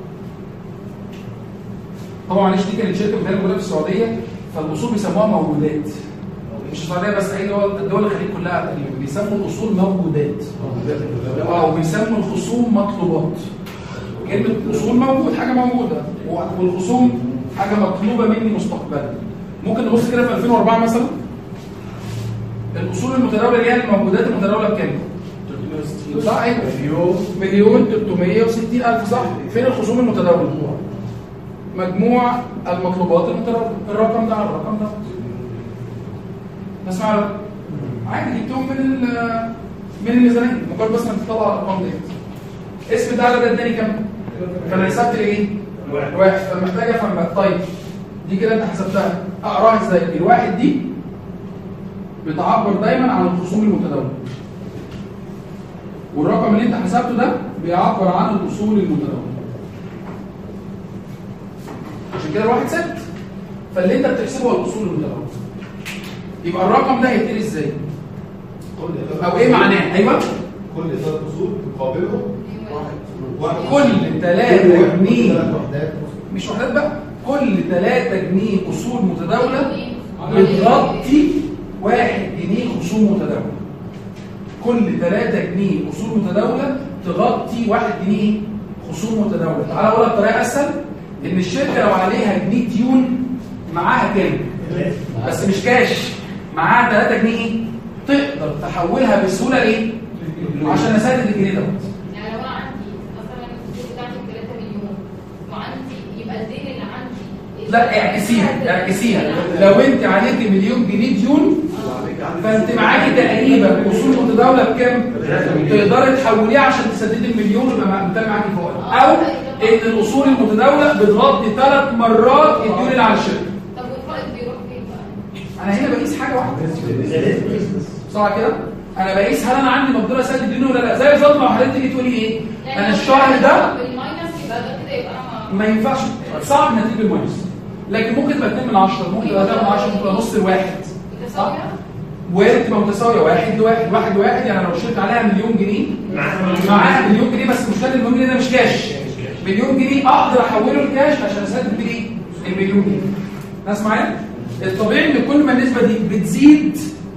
طبعا معلش دي كانت شركه بتعمل موجوده في السعوديه، فالاصول بيسموها موجودات. مش السعوديه بس، اي دول الدول الخليج كلها تقريبا بيسموا الاصول موجودات. اه وبيسموا الخصوم مطلوبات. كلمه اصول موجود حاجه موجوده، والخصوم حاجه مطلوبه مني مستقبلا. ممكن نبص كده في ألفين وأربعة مثلا الاصول المتداوله اللي هي الموجودات المتداوله بكام؟ صح ايوه مليون مليون ثلاثمائة وستين ألف صح. فين الخصوم المتداوله؟ مجموع المطلوبات المتداوله، الرقم ده على الرقم ده. اسمع له عادي جبتهم من من الميزانيه، مجرد بس ما تطلع الارقام دي. اسم ده ده اداني كام؟ فانا حسبت لي ايه؟ واحد. فمحتاج افهم بقى. طيب دي كده انت حسبتها، اقراها ازاي؟ الواحد دي بتعبر دايما عن الخصوم المتداوله، والرقم اللي انت حسبته ده بيعبر عن الاصول المتداوله. عشان كده الواحد ثابت، فاللي انت بتحسبه هو الاصول المتداوله. يبقى الرقم ده هيتقري ازاي؟ او ايه معناه؟ ايوه كل ثلاث اصول تقابلهم واحد. كل ثلاثة جنيه مش وحدات بقى، كل ثلاثة جنيه اصول متداوله بتغطي واحد جنيه خصوم متداوله. كل ثلاثة جنيه اصول متداوله تغطي واحد جنيه خصوم متداوله. تعالى اقول لك طريقه اسهل، ان الشركه لو عليها جنيه ديون معاها كام؟ بس مش كاش، معاها ثلاثة جنيه تقدر تحولها بسهوله ليه؟ عشان اسدد الجنيه دوت. يعني لو انا عندي مثلا الفلوس بتاعتي ثلاثة مليون وعندي يبقى الدين اللي عندي لا اعكسيها اعكسيها لو انت عليك مليون جنيه ديون فانت معاكي تقريبا اصول متداوله بكام؟ تقدري تحوليها عشان تسددي المليون ويبقى انت معاكي فوق. او ان الاصول المتداوله بتغطي ثلاث مرات الديون اللي على الشركه. طب والفائض بيروح فين بقى؟ انا هنا بقيس حاجه واحده صح كده؟ انا بقيس هل انا عندي مقدره اسدد الديون ولا لا. زي بالظبط لو حضرتك تيجي تقولي ايه؟ انا الشهر ده بالماينس يبقى ده كده يبقى انا ما ينفعش، صعب انها تيجي بالماينس، لكن ممكن تبقى اتنين من عشرة، ممكن تبقى تلاتة من عشرة، ممكن تبقى نص الواحد. متساويه؟ وارد تبقى متساويه واحد لواحد، واحد لواحد. يعني لو الشركه عليها مليون جنيه معاها مليون جنيه، بس المشكله المليون جنيه ده مش كاش. مليون جنيه اقدر احوله لكاش عشان اسدد بيه المليون جنيه. ناس معايا؟ الطبيعي ان كل ما النسبه دي بتزيد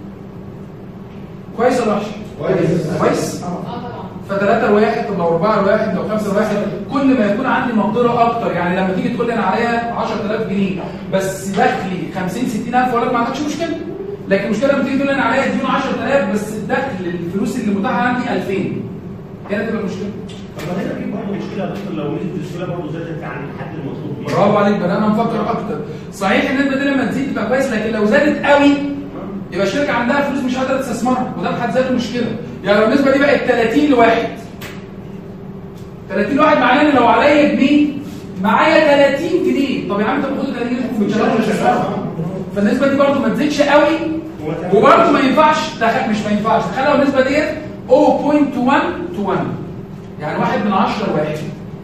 كويس ولا وحش؟ كويس. كويس؟ اه طبعا. فتلاتة لواحد طب لو أربعة لواحد لو خمسة لواحد، كل ما يكون عندي مقدره اكتر. يعني لما تيجي تقول لي انا عليا عشرة آلاف جنيه بس دخلي خمسين ستين ألف، اقول لك ما عندكش مشكله. لكن المشكله لما تيجي تقول لي انا عليا ديون عشرة آلاف بس الدخل الفلوس اللي متاحه عندي ألفين، هنا تبقى المشكله. طب هنا في برضه مشكله يا دكتور، لو نسبه السيوله برضه زادت عن الحد المطلوب بيه. برافو عليك، بدانا نفكر اكتر. صحيح النسبه دي لما تزيد تبقى كويس، لكن لو زادت قوي يبقى الشركه عندها فلوس مش قادره تستثمرها، وده بحد ذاته مشكله. يعني لو النسبه دي بقت تلاتين لواحد، تلاتين لواحد معناه ان لو عليا جنيه معايا تلاتين جنيه. طب يا عم انت المفروض تلاتين جنيه تكون بتشتغل مش هتشتغل. فالنسبه دي برضه ما تزيدش قوي، وبرضه ما ينفعش تخ... مش ما ينفعش تخيل لو النسبه ديت صفر فاصلة واحد تو واحد، يعني واحد من عشرة لواحد.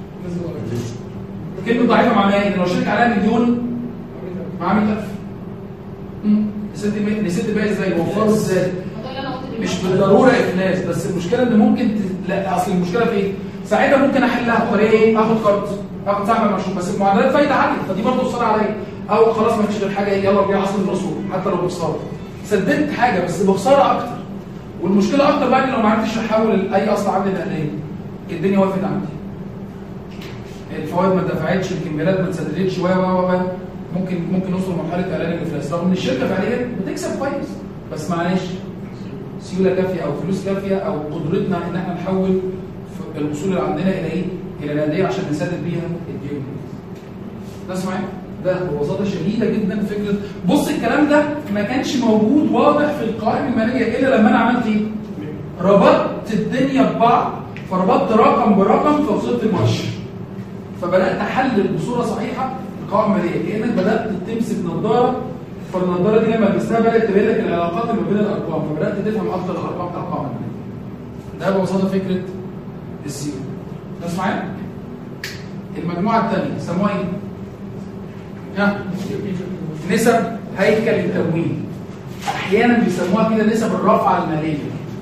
كلمه ضعيفه معناها ايه؟ ان لو شركه عليها مليون معاها مية ألف. نسيت الباقي نسيت الباقي ازاي؟ وفروا ازاي؟ وده اللي انا قلت دلوقتي. مش بالضروره افلاس، بس المشكله ان ممكن ت... لا اصل المشكله في ايه؟ ساعتها ممكن احلها بطريقه ايه؟ اخد قرض، اخد سهم المشروع، بس المعدلات فايده عاليه، فدي برضه خساره عليا. او خلاص ما فيش غير حاجه ايه؟ يلا بيع اصل الرسول حتى لو بخساره. سددت حاجه بس بخساره اكتر. والمشكله اكتر بقى ان لو ما عرفتش احول اي اصل عندي نقديه، الدنيا وقفت عندي. الفوائد ما اتدفعتش، الكميات ما اتسددتش، و و و ممكن ممكن نوصل لمرحله اعلان الافلاس، رغم ان الشركه فعليا بتكسب كويس، بس معلش سيوله كافيه او فلوس كافيه او قدرتنا ان احنا نحول الاصول اللي عندنا الى ايه؟ الى نقديه عشان نسدد بيها الديون. ده معايا؟ ده ببساطه شديده جدا فكره. بص الكلام ده ما كانش موجود واضح في القوائم الماليه الا لما انا عملت ايه؟ ربطت الدنيا ببعض، فربطت رقم برقم فوصلت المؤشر. فبدات احلل بصوره صحيحه القوائم الماليه، كانك بدات تمسك نظاره، فالنظاره دي لما لبستها بدات تبين لك العلاقات اللي ما بين الارقام، فبدات تفهم اكتر الارقام بتاع القوائم الماليه. ده ببساطه فكره السيو. بس معايا؟ المجموعه الثانيه سموها ايه؟ ها؟ نسب هيكل التمويل. احيانا بيسموها كده نسب الرفعه الماليه.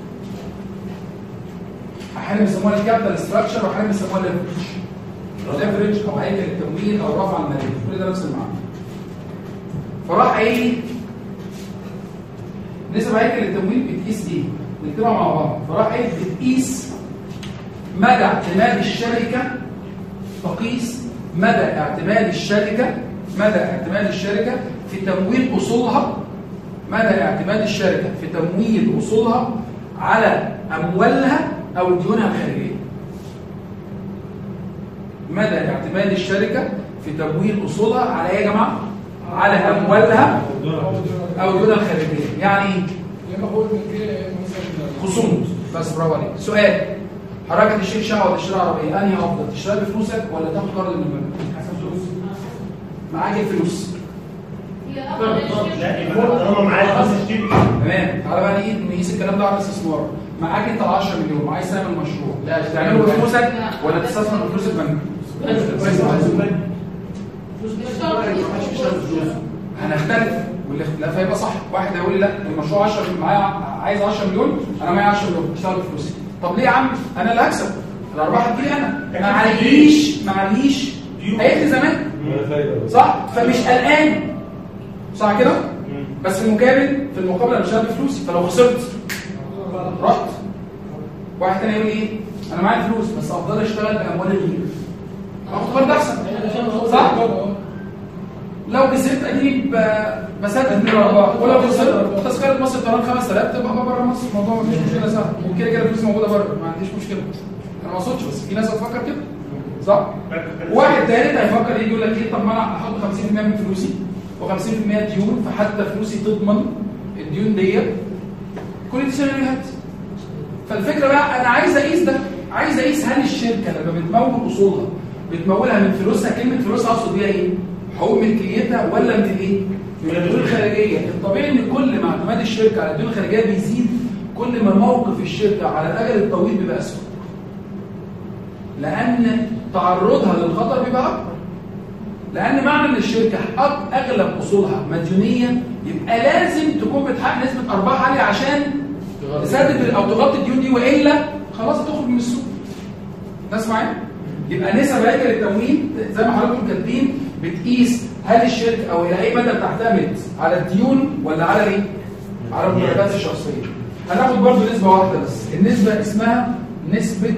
احيانا بيسموها الكابيتال ستراكشر، واحيانا بيسموها الليفرج. الليفرج او هيكل التمويل او الرفعه الماليه، كل ده نفس المعنى. فراح ايه؟ نسب هيكل التمويل بتقيس ايه؟ نكتبها مع بعض. فراح ايه؟ بتقيس مدى اعتماد الشركه، تقيس مدى اعتماد الشركه مدى اعتماد الشركه في تمويل اصولها مدى اعتماد الشركه في تمويل اصولها على اموالها او ديونها الخارجيه. مدى اعتماد الشركه في تمويل اصولها على ايه يا جماعه؟ على اموالها او ديونها الخارجيه. يعني ايه؟ يا اما هو الملكيه يا اما مثلا خصوم. بس برافو عليك. سؤال: حركه تشتري شقه ولا تشتري عربيه، انهي افضل؟ تشتريها بفلوسك ولا تاخد قرض من البنك؟ حسب فلوس. معاك الفلوس. هي افضل لا يبقى طالما معايا فلوس اشتري. تمام. تعالى بقى نيجي نقيس الكلام ده على استثمار. معاك انت عشرة مليون عايز تعمل مشروع، لا تعمله بفلوسك ولا تستثمر بفلوس البنك؟ هنختلف، والاختلاف هيبقى صح. واحد هيقول لي لا المشروع عشرة معايا عايز عشرة مليون، انا معايا عشرة مليون اشتغل بفلوسي. طب ليه يا عم؟ انا اللي هكسب، الارباح هتجيلي انا، ما عليش ما عليش هيجي زمان صح؟ فمش قلقان صح كده؟ بس في المقابل في المقابل انا بشتغل بفلوسي، فلو خسرت رحت. واحد تاني يقول لي ايه؟ انا معايا فلوس بس افضل اشتغل باموال الغير، اخد قرض احسن صح؟ لو كسبت اديني بسدد من الارباح، ولو خسرت تذكره مصر طيران خمسة آلاف تبقى بره مصر، الموضوع مفيش مشكله سهل، وكده كده الفلوس موجوده بره ما عنديش مشكله. انا ما اقصدش، بس في ناس هتفكر كده صح؟ واحد ثالث هيفكر يجي يقول لك ايه؟ طب ما انا احط خمسين بالمية من فلوسي وخمسين بالمية ديون، فحتى فلوسي تضمن الديون ديت. كل دي سيناريوهات. فالفكره بقى انا عايز اقيس ده، عايز اقيس هل الشركه لما بتمول اصولها بتمولها من فلوسها، كلمه فلوسها اقصد بيها ايه؟ حقوق ملكيتها ولا من الايه؟ من الديون الخارجيه. الطبيعي ان كل ما اعتماد الشركه على الديون الخارجيه بيزيد، كل ما موقف الشركه على الاجل الطويل بيبقى اسوء، لان تعرضها للخطر بيبقى اكبر. لان معنى ان الشركه اغلب اصولها مديونيه، يبقى لازم تكون بتحقق نسبه ارباح عاليه عشان تسدد او تغطي الديون دي، والا خلاص هتخرج من السوق. ناس معايا؟ يبقى نسب هيكل التمويل زي ما حضراتكم كاتبين بتقيس هل الشركه او الى اي مدى بتعتمد على الديون ولا على ايه؟ على المرتبات الشخصيه. هناخد برضو نسبه واحده بس، النسبه اسمها نسبه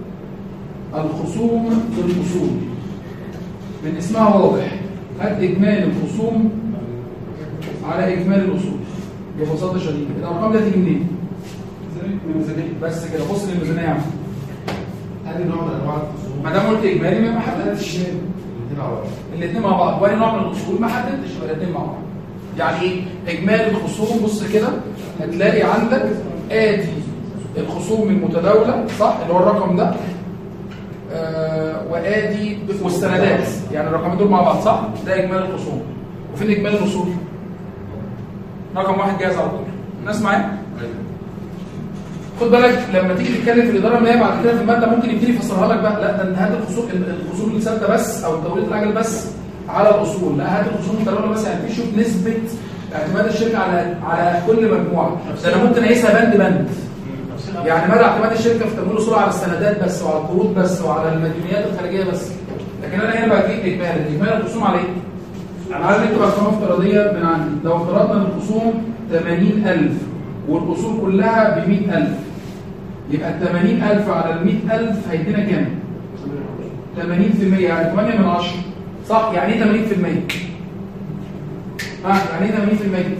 الخصوم للاصول. من اسمها واضح، هات اجمالي الخصوم على اجمالي الاصول ببساطه شديده. الارقام دي هتيجي منين؟ من الميزانيه. بس كده بص للميزانيه يا عم. هذه نوع من انواع الخصوم. ما دام قلت اجمالي ما حددتش الاثنين على بعض. الاثنين مع بعض، ولا نوع من الاصول ما حددتش، ولا الاثنين مع بعض. يعني ايه؟ اجمالي الخصوم بص كده هتلاقي عندك ادي الخصوم المتداوله صح اللي هو الرقم ده آه وادي والسندات، يعني الرقمين دول مع بعض صح؟ ده اجمالي الخصوم. وفين اجمالي الاصول؟ رقم واحد جاهز على طول. الناس معايا؟ خد بالك لما تيجي تتكلم في الاداره الماليه بعد كده في الماده ممكن يبتدي يفسرها لك بقى، لا ده انت هات الخصوم الخصوم اللي ثابته بس او توريد الاجل بس على الاصول، لا هات الخصوم المتداوله بس، يعني تشوف نسبه اعتماد الشركه على على كل مجموعه. ده انا ممكن اقيسها بند بند، يعني مدى اعتماد الشركه في تمويل الاصول على السندات بس وعلى القروض بس وعلى المديونيات الخارجيه بس. لكن انا هنا بجيب اجمالي، اجمالي الخصوم على ايه؟ عايز نكتب ارقام افتراضيه من عندي. لو افترضنا ان الخصوم ثمانين ألف والاصول كلها ب مئة ألف، يبقى ال ثمانين ألف على ال مئة ألف هيدينا كام؟ ثمانين بالمئة، يعني ثمانية من عشرة صح؟ يعني ايه ثمانين بالمئة؟ ها يعني ايه ثمانين بالمئة؟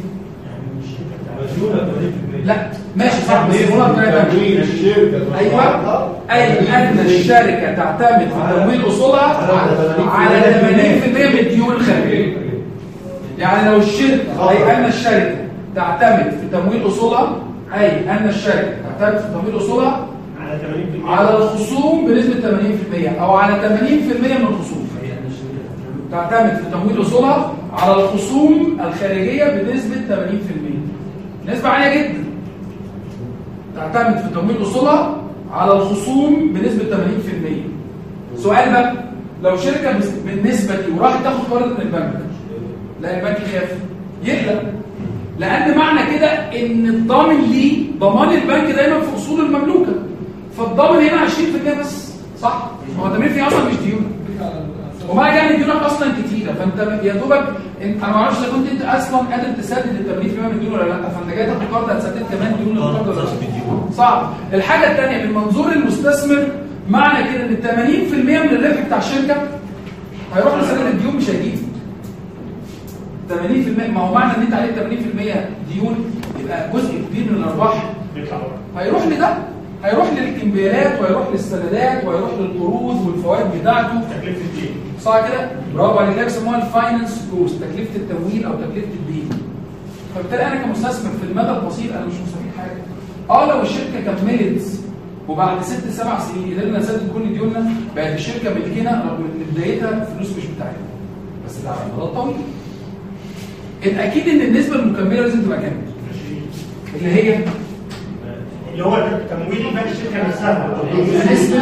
لا ماشي صح، بس هو تمويل الشركه. ايوه اي ان الشركه تعتمد في تمويل اصولها على ثمانين بالمئة من الديون الخارجيه. يعني لو الشركه اي ان الشركه تعتمد في تمويل اصولها اي ان الشركه تعتمد في تمويل اصولها على ثمانين بالمئة على الخصوم بنسبه ثمانين بالمئة او على ثمانين بالمئة من الخصوم. تعتمد في تمويل اصولها على الخصوم الخارجيه بنسبه ثمانين بالمئة، نسبه عاليه جدا. تعتمد في تمويل اصولها على الخصوم بنسبه ثمانين بالمئة. سؤال بقى، لو شركه بالنسبه دي وراحت تاخد قرض من البنك، لا البنك يخاف يقلق، لان معنى كده ان الضامن ليه ضمان البنك دايما في اصول المملوكه، فالضامن هنا عشرين بالمئة بس صح؟ هو ثمانين بالمئة اصلا مش ديون، ومع جانب ديونك اصلا كتيره، فانت يا دوبك انت انا ما اعرفش اذا كنت انت اصلا قادر تسدد ال ثمانين بالمئة من الديون ولا لا، فانت جاي تاخد قرض هتسدد كمان ديون القرض ولا لا؟ صعب. الحاجه الثانيه من منظور المستثمر، معنى كده ان ثمانين بالمئة من الربح بتاع الشركه هيروح لسداد الديون مش هيجيب ثمانين بالمئة. ما هو معنى ان انت عليك ثمانين بالمئة ديون يبقى جزء كبير من الارباح هيروح لده، هيروح للكمبيالات وهيروح للسندات وهيروح للقروض والفوائد بتاعته. تكلفه الدين صح كده؟ برافو عليك، بيسموها الفاينانس كوست، تكلفه التمويل او تكلفه الدين. فبالتالي انا كمستثمر في المدى القصير انا مش مستفيد حاجه. اه لو الشركه كملت وبعد ست سبع سنين قدرنا نسدد كل ديوننا بقت الشركه ملكنا رغم ان بدايتها فلوس مش بتاعتنا، بس ده على المدى الطويل. الاكيد ان النسبه المكمله لازم تبقى كام؟ اللي هي اللي هو تمويل بنك الشركه نفسها، نسبه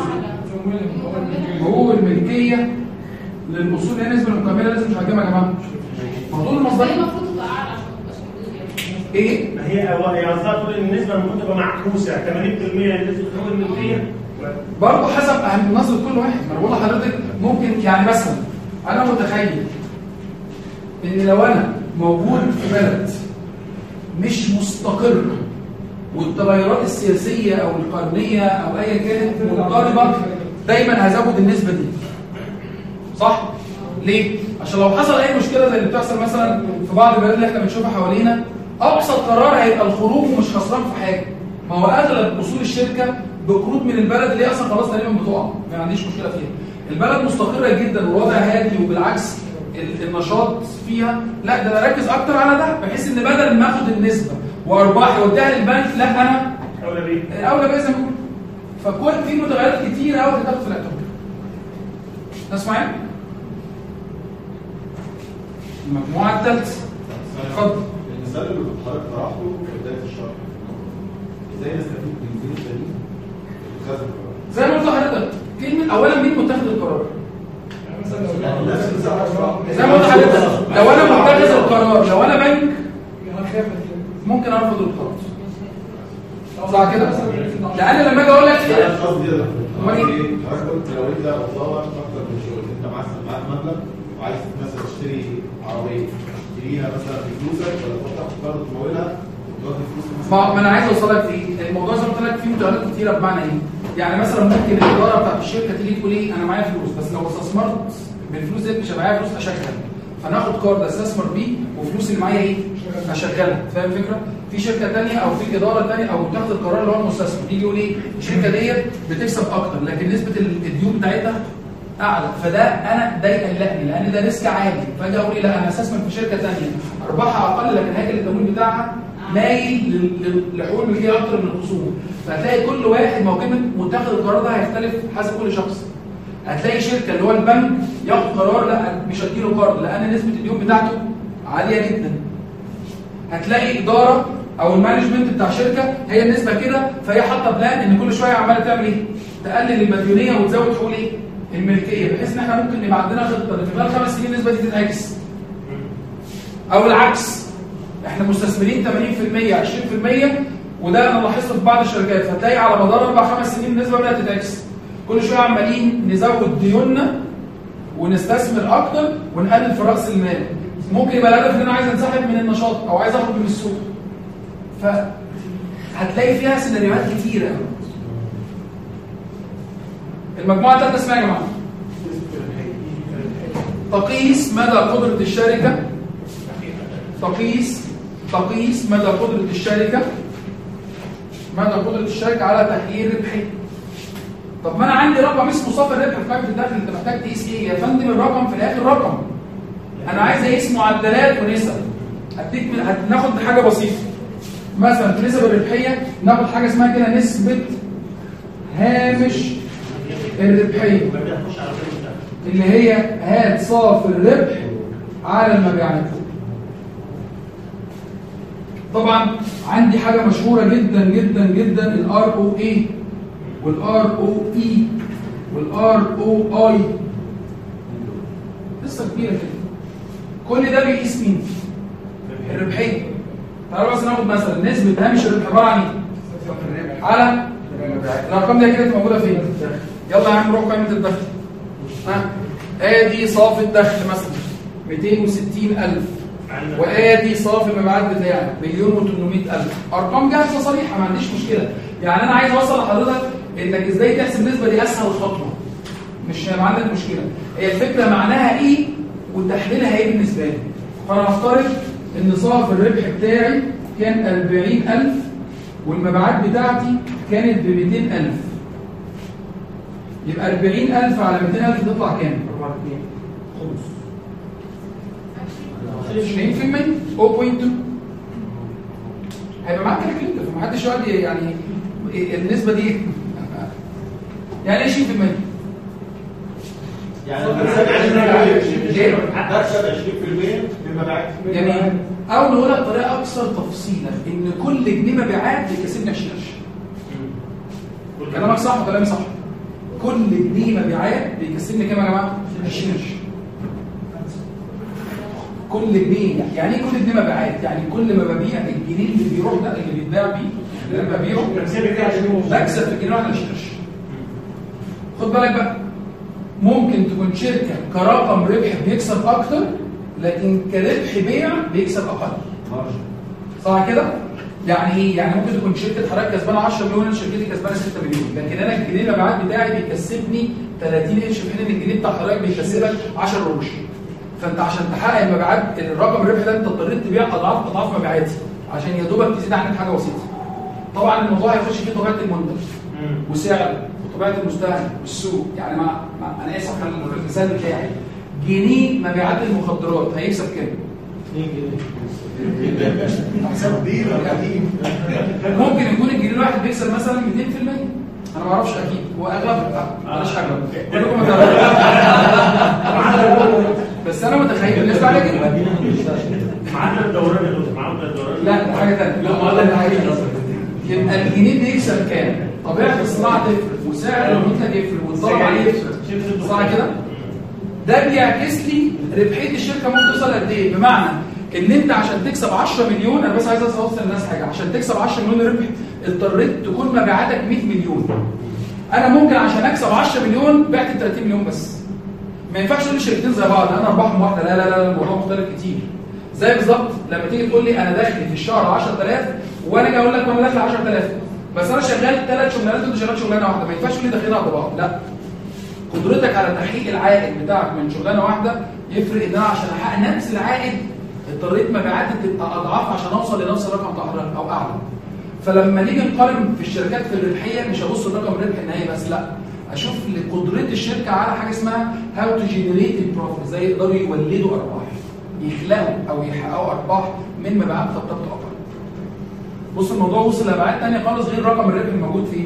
حقوق الملكيه للاصول. هي النسبه المكمله لازم تبقى كام يا جماعه؟ موضوع المصدريه المفروض تبقى اعلى عشان ما تبقاش موجوده. ايه؟ ما هي هو هي قصدها تقول ان النسبه المفروض تبقى معكوسه ثمانين بالمئة لنسبه حقوق الملكيه برضه حسب اهم نظره كل واحد. ما انا بقول لحضرتك ممكن يعني مثلا انا متخيل ان لو انا موجود في بلد مش مستقر والتغيرات السياسيه او القانونيه او ايا كانت مضطربه، دايما هزود النسبه دي صح؟ ليه؟ عشان لو حصل اي مشكله زي اللي بتحصل مثلا في بعض البلاد اللي احنا بنشوفها حوالينا، ابسط قرار هيبقى الخروج ومش خسران في حاجه. ما هو اغلب اصول الشركه بقروض من البلد اللي هي اصلا خلاص تقريبا بتقع، ما عنديش مشكله فيها. البلد مستقره جدا والوضع هادي وبالعكس النشاط فيها، لا ده انا اركز اكتر على ده بحيث ان بدل ما اخد النسبه وارباحي واديها للبنك، لا انا اولى بيه اولى بيه زي ما بقول. فكل في متغيرات كتير قوي تتاخد في الاعتبار. ناس معايا؟ المجموعه الثالثه اتفضل. المثال اللي حضرتك طرحته في بدايه الشرح، ازاي نستفيد من النسبه دي في اتخاذ القرار؟ زي ما قلت لحضرتك، كلمه اولا مين متخذ القرار؟ زي ما قلت لحضرتك، لو انا متخذ القرار، لو انا بنك ممكن ارفض القرار صح كده؟ لان لما اجي اقول لك انا مش قصدي كده. حضرتك قلت لو انت بتدور اكتر من شغل، انت معاك معاك مبلغ وعايز مثلا تشتري عربيه تشتريها مثلا بفلوسك ولا تحط قرض تمولها وتاخد فلوس؟ ما ما انا عايز اوصلك في ايه؟ الموضوع زي ما قلت لك فيه متغيرات كتيره. بمعنى ايه؟ يعني مثلا ممكن الاداره بتاعت الشركه تيجي تقول ايه انا معايا فلوس بس لو استثمرت بالفلوس دي مش هيبقى معايا فلوس اشغلها، فناخد قرض استثمر بيه وفلوس اللي معايا ايه؟ اشغلها. فاهم الفكره؟ في شركه ثانيه او في اداره ثانيه او بتاخد القرار اللي هو المستثمر يجي يقول ايه؟ الشركه ديت بتكسب اكتر لكن نسبه الديون بتاعتها اعلى، فده انا ده يقلقني لان ده ريسك عالي. فاجي اقول ايه لا انا استثمر في شركه ثانيه ارباحها اقل لكن هيكل التمويل بتاعها مايل لحقوق الملكيه اكتر من الخصوم. فهتلاقي كل واحد ما هو كلمه متخذ القرار ده هيختلف حسب كل شخص. هتلاقي شركه اللي هو البنك ياخد قرار لا مش هديله قرض لان نسبه الديون بتاعته عاليه جدا. هتلاقي اداره او المانجمنت بتاع شركه هي النسبه كده فهي حاطه بلان ان كل شويه عماله تعمل ايه؟ تقلل المديونيه وتزود حقوق ايه؟ الملكيه بحيث ان احنا ممكن يبقى عندنا خطه ان في خلال خمس سنين النسبه دي تتعكس. او العكس احنا مستثمرين ثمانين في المية عشرين في المية وده انا لاحظته في بعض الشركات فتلاقي على مدار اربع خمس سنين النسبه بدات تتعكس. كل شويه عمالين نزود ديوننا ونستثمر اكتر ونقلل في راس المال. ممكن يبقى الهدف ان انا عايز انسحب من النشاط او عايز اخرج من السوق. فهتلاقي فيها سيناريوهات كتيره. المجموعه الثالثه اسمها يا جماعه تقيس مدى قدره الشركه تقيس تقيس مدى قدره الشركه مدى قدره الشركه على تحقيق الربحيه. طب ما انا عندي رقم اسمه صافي الربح في قائمه الدخل، انت محتاج تقيس ايه يا فندم؟ الرقم في الاخر رقم. انا عايز اقيس معدلات ونسب. هديك هناخد حاجه بسيطه مثلا في نسب الربحيه ناخد حاجه اسمها كده نسبه هامش الربحيه اللي هي هات صافي الربح على المبيعات. طبعا عندي حاجه مشهوره جدا جدا جدا الار او اي والار او اي والار او اي لسه كبيره كده. كل ده بيقيس مين؟ الربحيه. تعالوا بس ناخد مثلا نسبه هامش الربح عباره عن ايه؟ على الارقام دي كده موجوده فين؟ يلا يا عم نروح قائمه الدخل. ها ادي صافي الدخل مثلا مئتين وستين ألف وادي صافي المبيعات بتاعي مليون وثمانمئة ألف. ارقام جاهزه صريحه ما عنديش مشكله. يعني انا عايز اوصل لحضرتك انك ازاي تحسب النسبه دي اسهل خطوه. مش ما عندك مشكله. هي الفكره معناها ايه وتحليلها ايه بالنسبه لي. فانا هفترض ان صافي الربح بتاعي كان أربعين ألف والمبيعات بتاعتي كانت ب مئتين ألف. يبقى أربعين ألف على مئتين ألف تطلع كام؟ خمس عشرين في المية صفر فاصلة اثنين. هيبقى معاك كالكوليتر فمحدش يقعد يعني النسبه دي يعني عشرين في المية. يعني لو هكسب عشرين في المية من مبيعات جميل. او نقولها بطريقه اكثر تفصيلا ان كل جنيه مبيعات بيكسبني عشرين قرش. كلامك صح وكلامي صح. كل جنيه مبيعات بيكسبني كام يا جماعه؟ عشرين قرش. كل جنيه يعني ايه كل جنيه مبيعات؟ يعني كل ما ببيع الجنيه اللي بيروح ده اللي بيتباع بيه اللي ببيعه بكسب في الجنيه واحد عشرين قرش. خد بالك بقى ممكن تكون شركه كرقم ربح بيكسب اكتر لكن كربح بيع بيكسب اقل. صح كده؟ يعني ايه؟ يعني ممكن تكون شركه حضرتك كسبانه عشرة مليون شركتي كسبانه ستة مليون لكن انا الجنيه المبيعات بتاعي بيكسبني ثلاثين قرش في حين ان الجنيه بتاع حضرتك بيكسبك عشرة قروش. فانت عشان تحقق المبيعات الرقم الربح ده انت اضطريت تبيع اضعاف اضعاف مبيعاتي عشان يا دوبك تزيد عنك حاجه بسيطه. طبعا الموضوع هيخش فيه طبيعه المنتج وسعره وطبيعه المستهلك والسوق. يعني مع, مع انا اسف على المثال بتاعي جنيه مبيعات المخدرات هيكسب كام؟ اتنين جنيه. ممكن يكون الجنيه الواحد بيكسب مثلا مئتين في المية. انا ما اعرفش اكيد هو اغلب ماليش حاجه كلكم بس انا متخيل الناس على كده معدل الدوران يا دكتور معدل الدوران لا ده حاجه ثانيه. لا معدل حاجه يبقى الجنيه بيكسب كام؟ طبيعه الصناعه تفرق وسعر المنتج يفرق والطلب عليه يفرق. صح كده؟ ده بيعكس لي ربحيه الشركه ممكن توصل قد ايه. بمعنى ان انت عشان تكسب عشرة مليون انا بس عايز اوصل للناس حاجه عشان تكسب عشرة مليون ربح اضطريت تكون مبيعاتك مئة مليون. انا ممكن عشان اكسب عشرة مليون بعت ثلاثين مليون بس. ما ينفعش تقول لي شركتين زي بعض انا ارباحهم واحده، لا لا لا الموضوع مختلف كتير. زي بالظبط لما تيجي تقول لي انا داخل في الشهر عشرة آلاف وانا اجي اقول لك وانا داخل عشرة آلاف بس انا شغال ثلاث شغلانات وانت شغال شغلانه واحده، ما ينفعش تقول لي داخلين على بعض، لا. قدرتك على تحقيق العائد بتاعك من شغلانه واحده يفرق ان انا عشان احقق نفس العائد اضطريت مبيعاتي تبقى اضعاف عشان اوصل لنفس الرقم بتاع حضرتك او اعلى. فلما نيجي نقارن في الشركات في الربحيه مش هبص لرقم الربح النهائي بس، لا، اشوف قدره الشركه على حاجه اسمها هاو تو جنريت البروفيت، ازاي يقدروا يولدوا ارباح، يخلقوا او يحققوا ارباح من مبيعات خطط اقل. بص الموضوع وصل لابعاد ثانيه خالص غير رقم الربح الموجود فيه.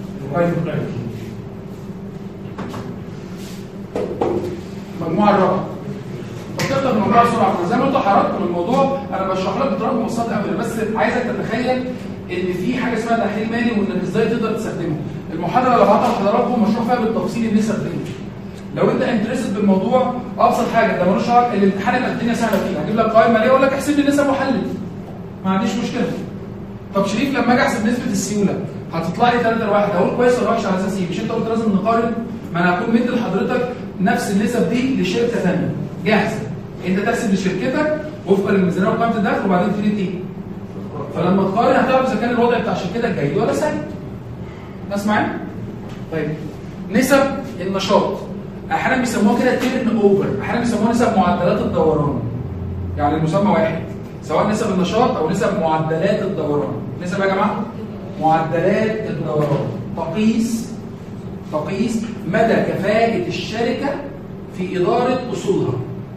مجموعه الرقم بتقدر الموضوع بسرعه، زي ما قلت لحضراتكم الموضوع انا بشرح لك بطريقه مبسطه قوي، بس عايزك تتخيل ان في حاجه اسمها تحليل مالي وانك ازاي تقدر تستخدمه. المحاضره اللي بعتها لحضراتكم مشروع فيها بالتفصيل النسب دي. لو انت انترستد بالموضوع ابسط حاجه ده ملوش علاقه، الامتحان يبقى الدنيا سهله فيه، هجيب لك قائمه ماليه اقول لك احسب لي النسب وحلل، ما عنديش مشكله. طب شريف لما اجي احسب نسبه السيوله هتطلع لي ثلاثة لواحد، اقول كويس ولا وحش على اساس ايه؟ مش انت قلت لازم نقارن؟ ما انا هكون مدي لحضرتك نفس النسب دي لشركه ثانيه جاهزه، انت تحسب لشركتك وفقا للميزانيه وقائمه الدخل وبعدين تريد ايه؟ فلما تقارن هتعرف اذا كان الوضع بتاع شركتك جيد ولا سيء. ناس معايا؟ طيب نسب النشاط احيانا بيسموها كده تيرن اوفر، احيانا بيسموها نسب معدلات الدوران. يعني المسمى واحد سواء نسب النشاط او نسب معدلات الدوران. نسب يا جماعه معدلات الدوران تقيس تقيس مدى كفاءة الشركة في إدارة أصولها.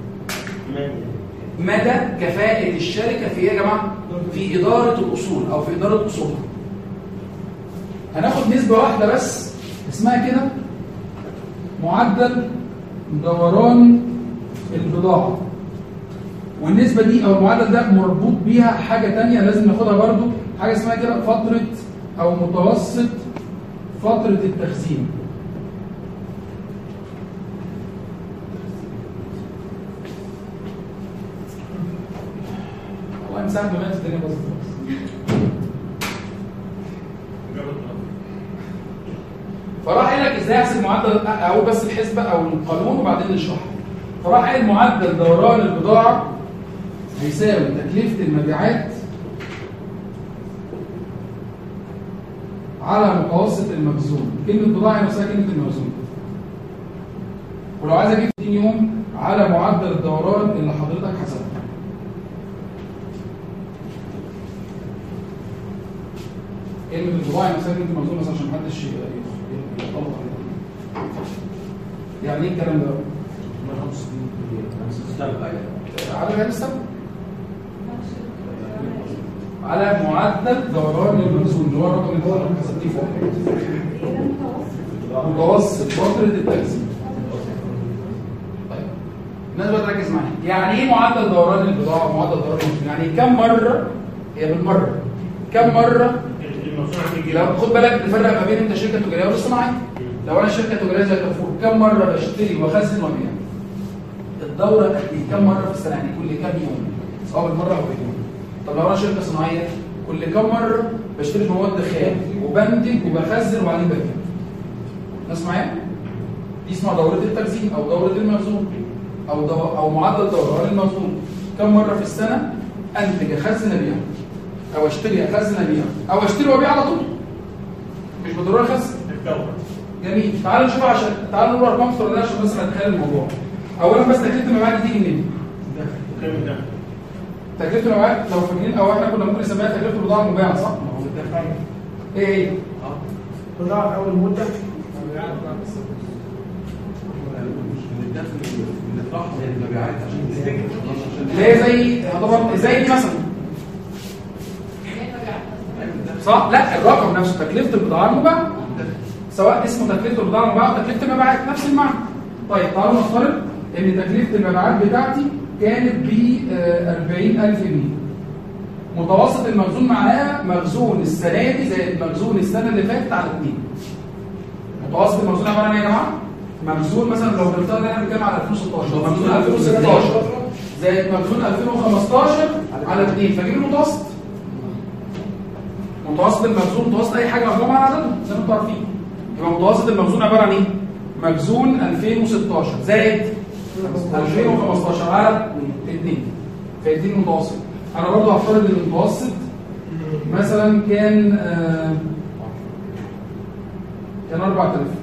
مدى كفاءة الشركة في إيه يا جماعة؟ في إدارة الأصول أو في إدارة أصولها. هناخد نسبة واحدة بس اسمها كده معدل دوران البضاعة. والنسبة دي أو المعدل ده مربوط بيها حاجة تانية لازم ناخدها برضو، حاجة اسمها كده فترة أو متوسط فترة التخزين. والله مساعد بنات الدنيا باظت خالص. فراح قال لك ازاي احسب معدل، اقول بس الحسبه او القانون وبعدين نشرحها. فراح قال معدل دوران البضاعه هيساوي تكلفه المبيعات على متوسط المخزون. كلمه بضاعه نفسها كلمه المخزون. ولو عايز اجيب ستين يوم على معدل الدوران اللي حضرتك حسبته. كلمه البضاعه نفسها كلمه المخزون بس عشان محدش يغلط عليها. يعني ايه الكلام ده؟ على غير السبب على معدل دوران المخزون اللي هو الرقم اللي هو حسبتيه فوق. متوسط فتره التخزين. طيب الناس بقى تركز معايا، يعني ايه معدل دوران البضاعه ومعدل دوران المخزون؟ يعني كم مره هي بالمره كم مره لو خد بالك تفرق ما بين انت شركه تجاريه ولا صناعيه. لو انا شركه تجاريه زي كارفور كم مره بشتري واخزن وابيع؟ الدوره قد ايه؟ كم مره في السنه؟ يعني كل كام يوم سواء بالمره او باليوم. طب لو انا شركه صناعيه كل كم مره بشتري مواد خام وبنتج وبخزن وبعدين ببيع؟ ناس معايا؟ دي اسمها دوره التخزين او دوره المخزون او دو... او معدل دوران المخزون. كم مره في السنه انتج اخزن ابيع او اشتري اخزن ابيع او اشتري وابيع على طول؟ مش بالضروره اخزن. جميل. تعالوا نشوف عشان تعالوا نقول ارقام افتراضيه عشان بس نتخيل الموضوع. اولا بس تكلفه المبيعات تيجي منين؟ تكلفه المبيعات لو فاكرين او احنا كنا ممكن نسميها تكلفه البضاعه المباعه صح؟ ايه ايه؟ بضاعه في اول مده ليه زي طبعا زي دي مثلا صح؟ لا الرقم نفسه تكلفه البضاعه المباعه سواء اسمه تكلفه البضاعه المباعه او تكلفه المبيعات نفس المعنى. طيب تعالوا نفترض ان تكلفه المبيعات بتاعتي كانت ب أربعين ألف جنيه. متوسط المخزون معناها مخزون السنه دي زائد مخزون السنه اللي فاتت على اثنين. متوسط المخزون عباره عن ايه يا جماعه؟ مخزون مثلا لو بنفترض ان احنا بنتكلم على ألفين وستاشر مخزون ألفين وستاشر زائد مخزون ألفين وخمستاشر على اثنين فجيب المتوسط. متوسط المخزون متوسط اي حاجه مجموعه على عددهم زي ما انتم عارفين. يبقى متوسط المخزون عباره عن ايه؟ مخزون ألفين وستاشر زائد ألفين وخمستاشر على اتنين، فيديني المتوسط. انا برضه هفترض ان المتوسط مثلا كان آه كان أربعة آلاف،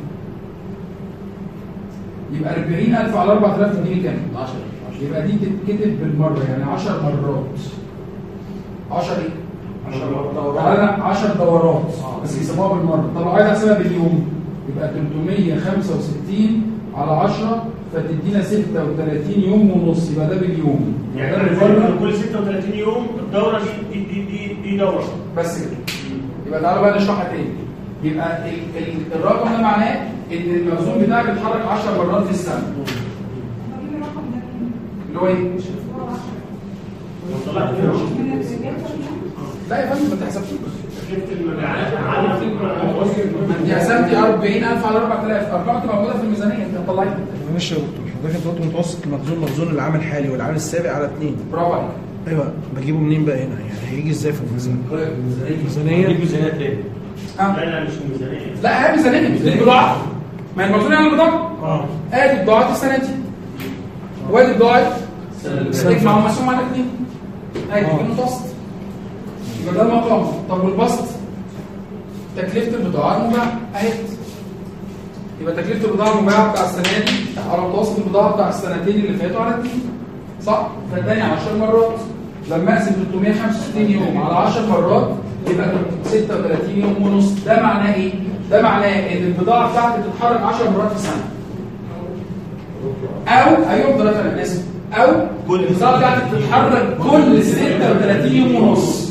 يبقى أربعين ألف على أربعة آلاف تديني كام؟ عشرة. يبقى دي تتكتب بالمره، يعني عشر مرات. عشر ايه؟ عشر دورات. عشر دورات بس يسموها بالمره. طب لو عايز احسبها باليوم يبقى تلتمية وخمسة وستين على عشرة فتدينا ستة وتلاتين يوم ونص، يبقى ده باليوم. يعني ده بالمره كل ستة وتلاتين يوم الدوره دي دي دي دي دوره بس كده. يبقى تعالوا بقى نشرحها تاني. يبقى ال ال الرقم ده معناه ان المخزون بتاعك بيتحرك عشر مرات في السنه. اللي هو ايه؟ لو طلعت كده لا يا فندم ما تحسبش. شفت المبيعات عاليه ما انت حسبتي أربعين ألف على أربعة آلاف، ارقامك موجوده في الميزانيه انت طلعتها. معلش يا دكتور، حضرتك انت قلت متوسط المخزون مخزون العام الحالي والعام السابق على اتنين. برافو عليك. ايوه، بجيبه منين بقى هنا؟ يعني هيجي ازاي في الميزانيه؟ الميزانيه دي ميزانيه تاني. اه لا لا مش ميزانيه. لا هي ميزانيه دي بضاعه. ما المخزون يعني البضاعه. اه ادي بضاعه السنه دي وادي بضاعه اجمع مقسوم على اتنين، ادي آه. المتوسط. يبقى ده المقام. طب والبسط؟ تكلفه البضاعه المباعه اهي. يبقى تكلفه البضاعه المباعه بتاع السنه دي على متوسط البضاعه بتاع السنتين اللي فاتوا على اتنين، صح؟ فاداني عشر مرات. لما اقسم تلتمية وخمسة وستين يوم على عشر مرات يبقى ستة وتلاتين يوم ونص. ده معناه ايه؟ ده معناه ان البضاعه بتاعتي بتتحرك عشر مرات في السنه. او ايوه بضاعه انا اسف او البضاعه بتاعتي بتتحرك كل ستة وتلاتين يوم ونص.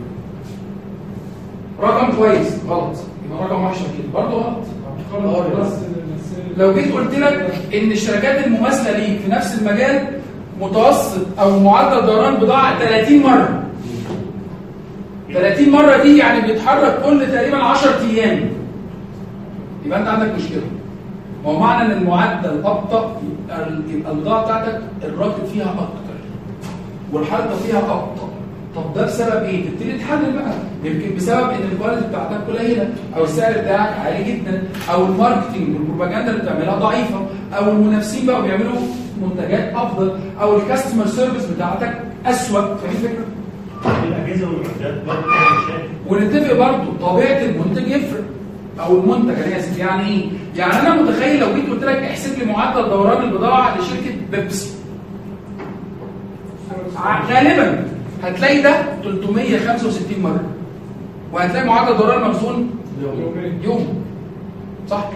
رقم كويس غلط، يبقى رقم وحش كده برضه غلط. لو جيت قلت لك ان الشركات المماثله ليك في نفس المجال متوسط او معدل دوران بضاعه تلاتين مره، تلاتين مره دي يعني بيتحرك كل تقريبا عشرة ايام، يبقى انت عندك مشكله. ما هو معنى ان المعدل ابطا يبقى يبقى البضاعه بتاعتك الراكب فيها اكتر والحركه فيها ابطا. طب ده بسبب ايه؟ تبتدي تحلل بقى. يمكن بسبب ان الكواليتي بتاعتك قليله، او السعر بتاعك عالي جدا، او الماركتنج والبروباجندا اللي بتعملها ضعيفه، او المنافسين بقوا بيعملوا منتجات افضل، او الكاستمر سيرفيس بتاعتك اسوء. فاهم الفكره؟ الاجهزه والمعدات برضه فيها مشاكل. ونتفق برضه طبيعه المنتج يفرق، او المنتج انا اسف. يعني ايه؟ يعني انا متخيل لو جيت قلت لك احسب لي معدل دوران البضاعه لشركه بيبسي، غالبا هتلاقي ده تلتمية وخمسة وستين مره، وهتلاقي معدل دوران المخزون يوم، صح؟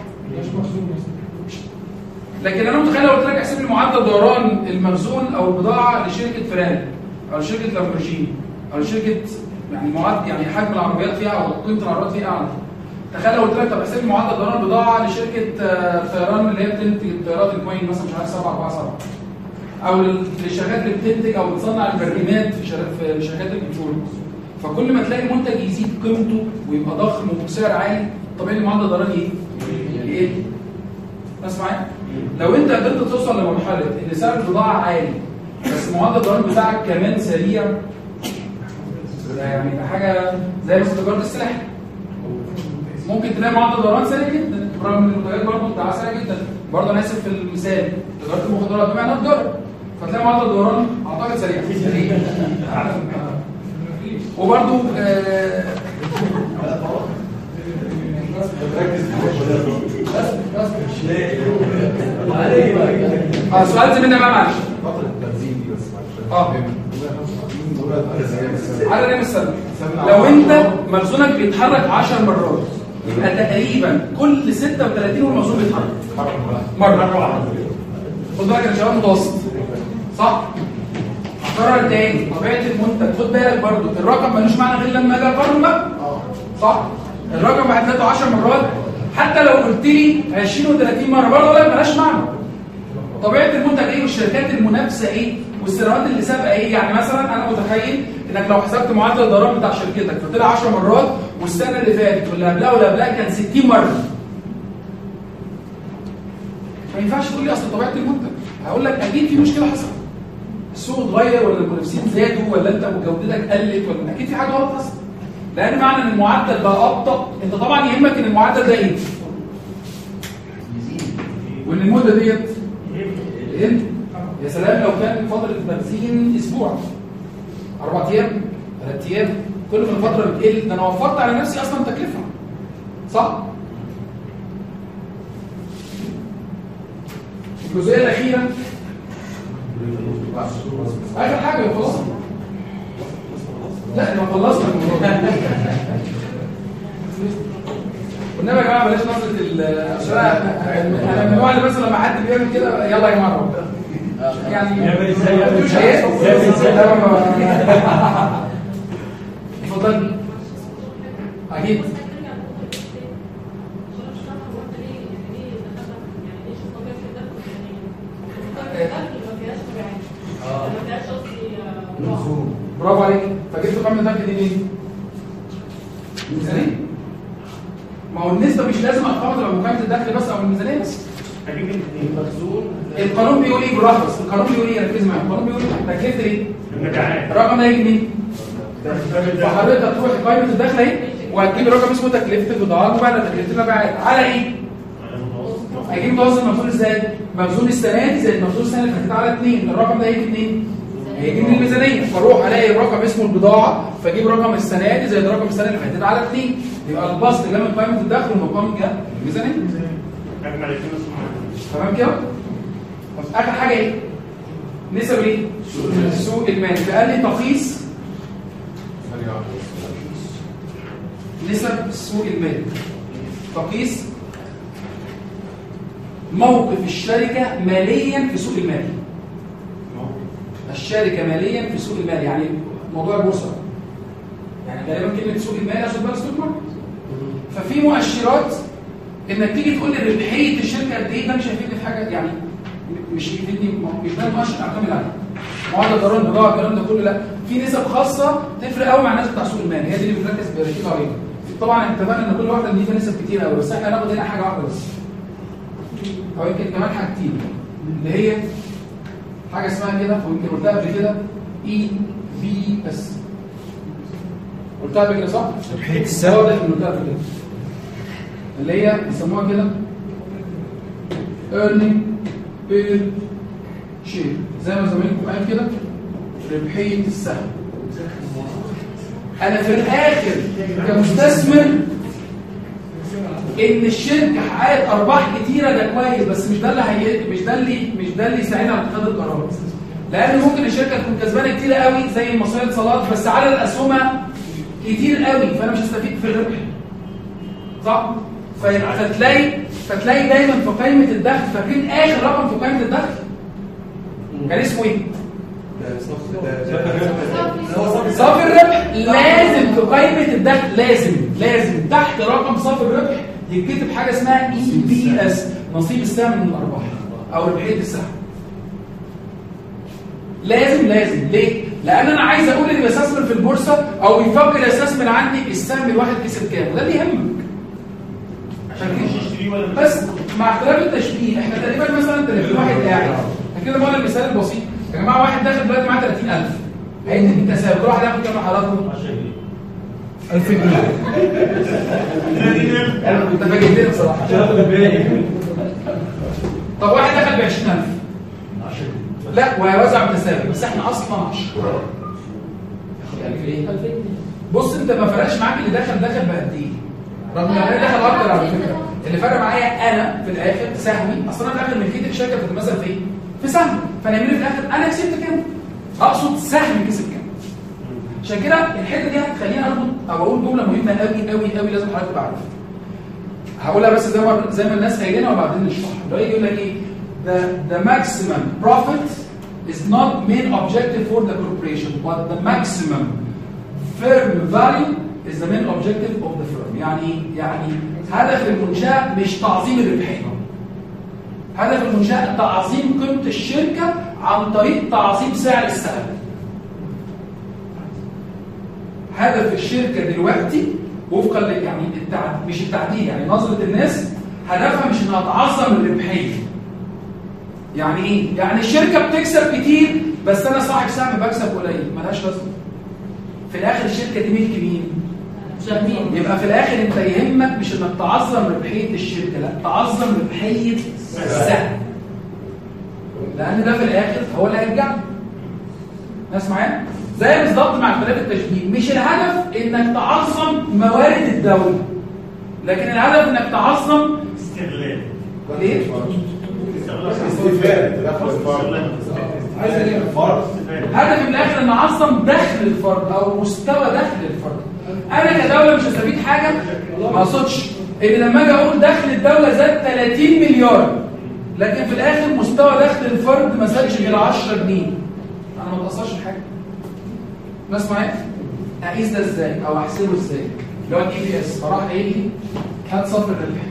لكن انا متخيل لو قلت لك احسب لي معدل دوران المخزون او البضاعه لشركه فيراري او لشركه لامبورجيني او لشركه يعني معدل يعني حجم العربيات فيها او قيمه العربيات فيها اعلى. تخيل لو قلت لك طب احسب لي معدل دوران البضاعه لشركه طيران اللي هي بتنتج الطيارات الكوين مثلا مش عارف سبعة أربعة سبعة، او للشركات اللي بتنتج او بتصنع البريمات في في شركات البترول. فكل ما تلاقي منتج يزيد قيمته ويبقى ضخم وبسعر عالي طبيعي ان معدل الضرائب ايه؟ يقل. ناس معايا؟ لو انت قدرت توصل لمرحله ان سعر البضاعه عالي بس معدل الضرائب بتاعك كمان سريع، يعني ده حاجه زي مثلا تجاره السلاح. ممكن تلاقي معدل دوران سريع جدا رغم ان المنتجات برضه بتاعها سريع جدا. برضه انا اسف في المثال تجاره المخدرات بما انها تجاره، فتلاقي معدل دوران اعتقد سريع. وبرضه آه اه سؤال زميلنا بقى معلش. فتره التنزيل دي بس اه على ايام السنه لو انت مخزونك بيتحرك عشر مرات يبقى تقريبا كل ستة وتلاتين والمخزون بيتحرك مره مره واحده. خد بالك يا شباب متوسط صح؟ هكرر تاني طبيعه المنتج. خد بالك برضو الرقم ملوش معنى غير لما اجي اقارن بقى صح؟ الرقم هتلاقيه عشر مرات حتى لو قلت لي عشرين وتلاتين مره برضه ولا مالهاش معنى. طبيعه المنتج ايه والشركات المنافسه ايه والسنوات اللي سابقه ايه. يعني مثلا انا متخيل انك لو حسبت معدل الضرائب بتاع شركتك فطلع عشر مرات والسنه اللي فاتت واللي قبلها واللي قبلها كان ستين مره، ما ينفعش تقول لي اصل طبيعه المنتج. هقول لك اكيد في مشكله حصلت، السوق اتغير ولا المنافسين زادوا ولا انت جودتك قلت ولا اكيد في حاجه غلط حصلت. لان معنى ان المعدل بقى ابطا انت طبعا يهمك ان المعدل ده ايه؟ وان المده ديت انت يا سلام لو كان فتره البنزين اسبوع اربع ايام ثلاث ايام، كل ما الفتره بتقل ده انا وفرت على نفسي اصلا تكلفه، صح؟ الجزئيه الاخيره اخر حاجه خلاص. لا احنا خلصنا الموضوع والنبي يا جماعه بلاش نظره ال عشان انا من النوع اللي مثلا لما حد بيعمل كده يلا يا جماعه يعني يعمل ازاي يعمل ازاي اتفضل. اكيد برافو عليك. فجبت قائمه الدخل دي منين؟ الميزانيه. ما هو النسبه مش لازم ارقام تبقى من قائمه الدخل بس او الميزانيه بس. هجيب المخزون. القانون بيقول ايه بالراحه بس؟ القانون بيقول ايه؟ ركز معايا. القانون بيقول تكلفه ايه؟ المبيعات. الرقم ده هيجي منين؟ فحضرتك تروح قائمه الدخل اهي وهتجيب رقم اسمه تكلفه البضاعه المباعه، تكلفه المبيعات على ايه؟ هيجيب متوسط المخزون ازاي؟ مخزون السنه دي زائد مخزون السنه اللي فاتت على اثنين، الرقم ده هيجي منين؟ هيجي من الميزانيه، فاروح الاقي الرقم اسمه البضاعه فاجيب رقم السنه دي زائد رقم السنه اللي فاتت على اثنين، يبقى البسط جاي من قائمه الدخل والمقام جه من الميزانيه. اجمل الاثنين تمام كده؟ طب اخر حاجه ايه؟ نسب ايه؟ سوق المال. فقال لي تقييس نسب سوق المال، تقييس موقف الشركه ماليا في سوق المال. الشركه ماليا في سوق المال يعني موضوع البورصه، يعني غالبا كلمه سوق المال عشان بقى ستوك ماركت. ففي مؤشرات انك تيجي تقول لي ربحيه الشركه قد ايه، ده مش هيفيدني في حاجه، يعني مش هيفيدني، مش ده المؤشر اعتمد عليه. معدل ضرر البضاعه الكلام ده كله لا، في نسب خاصه تفرق قوي مع الناس بتاع سوق المال، هي دي اللي بنركز بنركز عليها. طبعا اتفقنا ان كل واحده دي فيها نسب كتير قوي، بس احنا هناخد هنا حاجه واحده بس او يمكن كمان حاجتين، اللي هي حاجه اسمها كده ويمكن قلتها قبل كده اي بي اس. قلتها قبل كده صح؟ ربحيه السهم ده اللي قلتها قبل كده، اللي هي بيسموها كده earning per share، زي ما زمايلكم قال كده ربحيه السهم. انا في الاخر كمستثمر ان الشركه حققت ارباح كتيره ده كويس، بس مش ده اللي هي مش ده اللي مش ده اللي يساعدنا على اتخاذ القرار، لان ممكن الشركه تكون كسبانه كتير قوي زي المصريه للاتصالات بس عدد اسهمها كتير قوي، فانا مش هستفيد في الربح، صح؟ فتلاقي فتلاقي دايما في قائمه الدخل، فاكرين اخر رقم في قائمه الدخل كان اسمه ايه؟ صافي الربح. لازم في قائمه الدخل لازم لازم تحت رقم صافي الربح يتكتب حاجه اسمها اي بي اس، نصيب السهم من الارباح او ربحيه السهم. لازم لازم ليه؟ لان انا عايز اقول اللي بيستثمر في البورصه او بيفكر يستثمر عندي السهم الواحد كسب كام، وده اللي يهمك. عشان كده بس مع اختلاف التشبيه احنا تقريبا مثلا ثلاثين واحد قاعد كده. ما المثال البسيط يا جماعه، واحد داخل دلوقتي معاه ثلاثين ألف هيدي التساوي، كل واحد ياخد كام حضراتكم؟ ألف جنيه. انا كنت فاجئتني بصراحه. طب واحد دخل ب عشرين ألف لا وهيوزع بالتساوي، بس احنا اصلا عشرة. بص انت ما فرقش معاك اللي دخل دخل بقد ايه، رغم ان انا دخل اكتر على فكره. اللي فرق معايا انا في الاخر سهمي، اصلا انا في الاخر ملكيه الشركه بتتمثل في ايه؟ في سهم، فانا يعمل في الاخر انا كسبت كام؟ اقصد سهم كسب كام. عشان كده الحته دي هتخليني اربط او اقول جمله مهمه قوي قوي قوي لازم حضرتك تبقى عارفها. هقولها بس زي ما زي ما الناس قايلينها وبعدين نشرحها. لو يجي يقول لك ايه؟ the the maximum profit is not main objective for the corporation but the maximum firm value is the main objective of the firm. يعني يعني هدف المنشاه مش تعظيم الربحيه. هدف المنشاه تعظيم قيمه الشركه عن طريق تعظيم سعر السهم. هدف الشركه دلوقتي وفقا يعني التعديل مش التعديل، يعني نظره الناس هدفها مش انها تعظم الربحيه. يعني ايه؟ يعني الشركه بتكسب كتير بس انا صاحب سهم بكسب قليل، ملهاش لازمه. في الاخر الشركه دي ملك مين؟ مساهمين. يبقى في الاخر انت يهمك مش انك تعظم ربحيه الشركه، لا تعظم ربحيه السهم، لان ده في الاخر هو اللي هيرجع. ناس معايا؟ زي بالظبط مع اختلاف التشبيه، مش الهدف انك تعظم موارد الدوله، لكن الهدف انك تعظم استغلال. ليه؟ استفادة تدخل الفرد. عايز ايه؟ فرد. هدف من الاخر ان اعظم دخل الفرد او مستوى دخل الفرد. انا كدوله مش هستفيد حاجه، ما اقصدش ان لما اجي اقول دخل الدوله زاد ثلاثين مليار، لكن في الاخر مستوى دخل الفرد ما زادش غير عشرة جنيه، انا ما اتاثرش بحاجه. ناس معايا؟ اقيس ده ازاي او احسبه ازاي؟ اللي هو الاي بي اس، فراح قايل لي هات صافي الربح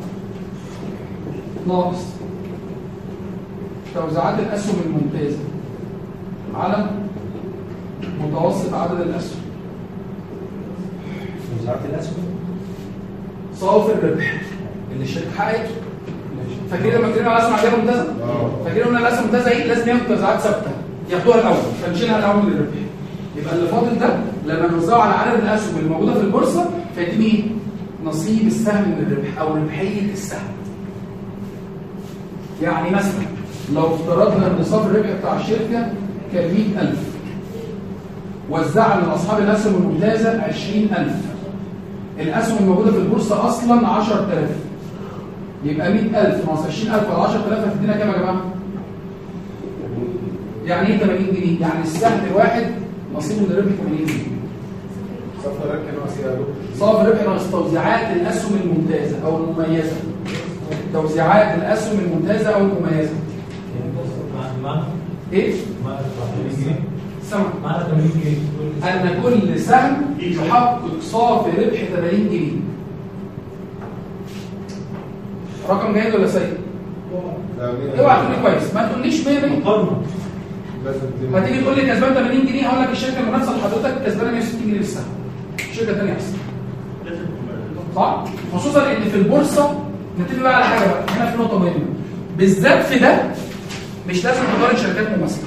ناقص توزيعات الاسهم الممتازه على متوسط عدد الاسهم. وزارة الأسهم صافي الربح اللي الشركه حققته. فاكرين لما اتكلمنا على الاسهم عاديه ممتازه؟ فاكرين ان الاسهم الممتازه ايه؟ لازم ياخد توزيعات ثابته ياخدوها الاول فنشيلها الاول من الربح. يبقى اللي فاضل ده لما نوزعه على عدد الاسهم اللي موجوده في البورصه فيديني ايه؟ نصيب السهم من الربح او ربحيه السهم. يعني مثلا لو افترضنا ان صافي الربح بتاع الشركه كان مئة ألف، وزعنا لاصحاب الاسهم الممتازه عشرين ألف، الاسهم الموجوده في البورصه اصلا عشرة آلاف، يبقى مئة ألف ناقص عشرين ألف على عشرة آلاف هتدينا كام يا جماعه؟ يعني ايه ثمانين جنيه؟ يعني السهم الواحد نصيبه من الربح ثمانين جنيه. صفر ربح ناقص يا دكتور. صافي ربح ناقص توزيعات الاسهم الممتازه او المميزه. توزيعات الاسهم الممتازه او المميزه. ايه؟ سمع. معنا ثمانين جنيه. ان كل سهم يحقق صافي ربح ثمانين جنيه. رقم جيد ولا سيء؟ اوعى تقول لي كويس، ما تقوليش مية مية. مقارنة. هتيجي تقول لي كسبان ثمانين جنيه، هقول لك الشركه المنافسه لحضرتك كسبانه مئة وستين جنيه للسهم. شركه ثانيه احسن. صح؟ خصوصا ان في البورصه نتفق بقى على حاجه بقى، هنا في نقطه مهمه. بالذات في ده مش لازم تقارن شركات مماثله.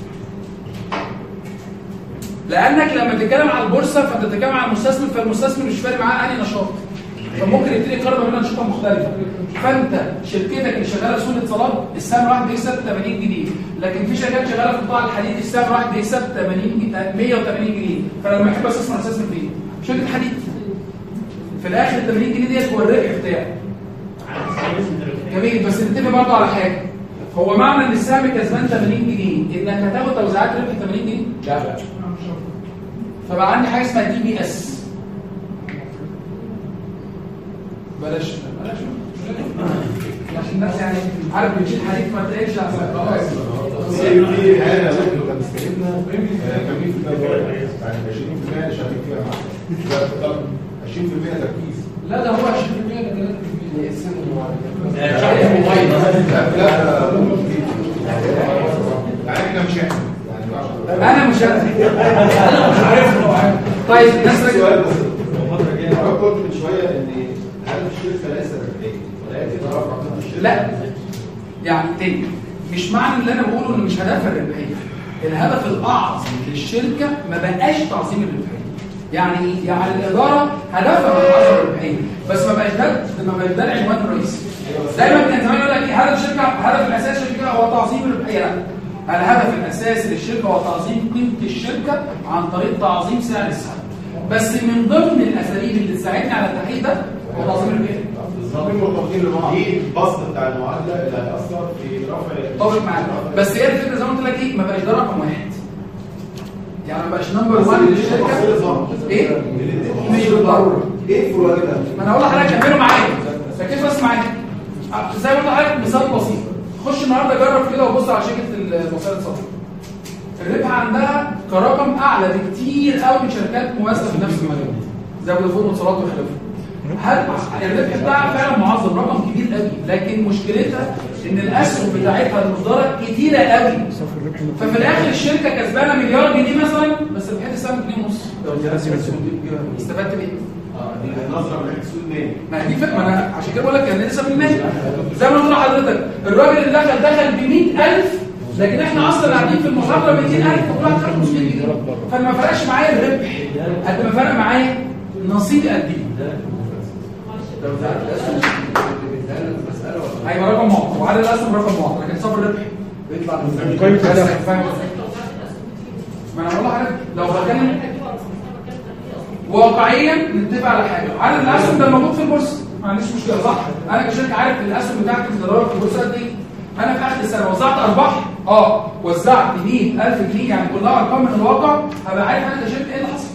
لانك لما تتكلم على البورصه فانت بتتكلم على المستثمر، فالمستثمر مش فارق معاه انهي نشاط. فممكن يبتدي يقارن بين انشطه مختلفه. فانت شركتك اللي شغاله في سوق الاتصالات السهم الواحد بيكسب ثمانين جنيه، لكن في شركات شغاله في قطاع الحديد السهم الواحد بيكسب ثمانين مئة وثمانين جنيه، فانا لما احب استثمر استثمر فين؟ شركه حديد. في الاخر ال ثمانين جنيه ديت هو الربح بتاعك. جميل، بس نتفق برضه على حاجه. هو معنى ان السهم كسبان ثمانين جنيه انك هتاخد توزيعات ربح ثمانين جنيه؟ لا لا. فبقى عندي حاجه اسمها دي بي اس. بلاش بلاش عشان الناس يعني عارف بتشيل حديد ما تلاقيش على خلاص. في حاجه لو كان استلمنا كمية في الدورة يعني عشرين في المية شغالين فيها معاك عشرين في المية تركيز. لا ده هو عشرين في المية ده ثلاثة في المية. يعني احنا مش احنا انا مش انا انا مش عارف. طيب الناس سؤال بس الفتره الجايه حضرتك قلت من شويه ان هل الشركه ليست ربحيه ولا هي تترفع في الشركه؟ لا يعني تاني مش معنى اللي انا بقوله ان مش هدفها الربحيه. الهدف الاعظم للشركه ما بقاش تعظيم الربحيه. يعني ايه؟ يعني الاداره هدفها تعظيم الربحيه بس ما بقاش ده ما بقاش ده العنوان الرئيسي. دايما كان زمان يقول لك ايه هدف الشركه، هدف الاساسي للشركه هو تعظيم الربحيه. لا، الهدف الاساسي للشركه هو تعظيم قيمه الشركه عن طريق تعظيم سعر السهم. بس من ضمن الاساليب اللي تساعدني على التحقيق ده هو تعظيم الربحيه. بالظبط مرتبطين ببعض. دي البسط بتاع المعادله اللي هيأثر في رفع طبق معاك. بس هي الفكره زي ما قلت لك ايه ما بقاش ده رقم واحد. يعني ما بقاش نمبر واحد للشركه. ايه؟ مش بالضروره. ايه فروقات ده؟ ما انا هقول لحضرتك كملوا معايا. ركزوا بس معايا. زي ما قلت لحضرتك مثال بسيط. خش النهارده جرب كده وبص على شركه الوسائل الصوتيه. الربح عندها كرقم اعلى بكتير قوي من شركات مماثله في نفس المجال زي فودافون واتصالات وخلافه. هل الربح بتاعها فعلا معظم رقم كبير قوي، لكن مشكلتها ان الاسهم بتاعتها المصدره كتيره قوي. ففي الاخر الشركه كسبانه مليار جنيه مثلا بس ربحت السهم جنيه ونص. استفدت بايه؟ اه دي نظره من ناحيه السوق المالي. ما دي فكره، ما انا عشان كده بقول لك يعني لسه في المال. زي ما قلت لحضرتك الراجل اللي دخل دخل ب مئة ألف، لكن احنا اصلا قاعدين في المحاضره ب مئتين ألف وكل واحد خد خمسمية جنيه. فما فرقش معايا الربح قد ما فرق معايا نصيبي قد ايه؟ هيبقى رقم معطى وعدد الاسهم رقم معطى، لكن صافي الربح بيطلع من قيمه الدخل. فاهم؟ ما انا بقول لحضرتك لو بتكلم واقعيا نتفق على حاجه، عدد الاسهم ده موجود في البورصه ما عنديش مشكله صح؟ انا كشركه عارف الاسهم بتاعتي في الدولار في البورصه قد ايه؟ انا في اخر السنه وزعت ارباح اه وزعت مية ألف جنيه يعني كلها ارقام من الواقع، هبقى عارف انا كشركه ايه اللي حصل.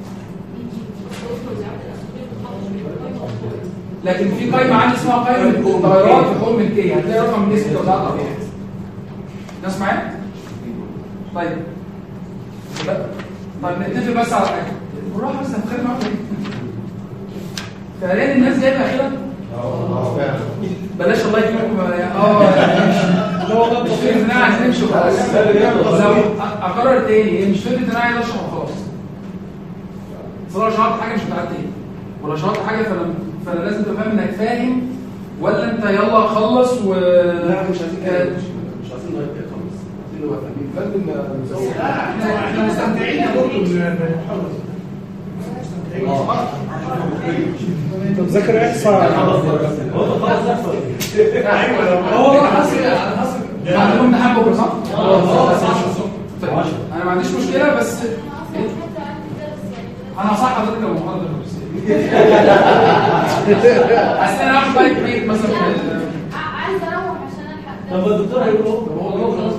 لكن في قائمه عندي اسمها قائمه التغيرات في حقوق الملكيه، هتلاقي رقم نسبه توزيعات الارباح. ناس معايا؟ طيب طيب نتفق بس على حاجه بالراحه بس هنتخيل معاكم ايه؟ فعليا الناس جايبه كده اه فعلا بلاش الله يكرمكم اه لا والله مش فكره ان انا عايز نمشي وخلاص. لو اقرر تاني مش فكره ان انا عايز اشرح وخلاص. صراحه شرحت حاجه مش بتاعت تاني ولا شرحت حاجه فانا فانا لازم تبقى فاهم انك فاهم ولا انت يلا خلص و لا مش عايزين كده مش عايزين نغير كده خالص، عايزين نبقى فاهمين فندم. لا احنا مستمتعين برضه بالمحاضره. انت مذاكر احصاء هو خلاص ده هو حصل على حصل عندكم امتحان بكره صح؟ طيب انا ما عنديش مشكله بس انا صح حضرتك لو محاضره بس اصل انا هاخد بالي كبير مثلا عايز اروح عشان الحق. طب الدكتور هيقول هو خلاص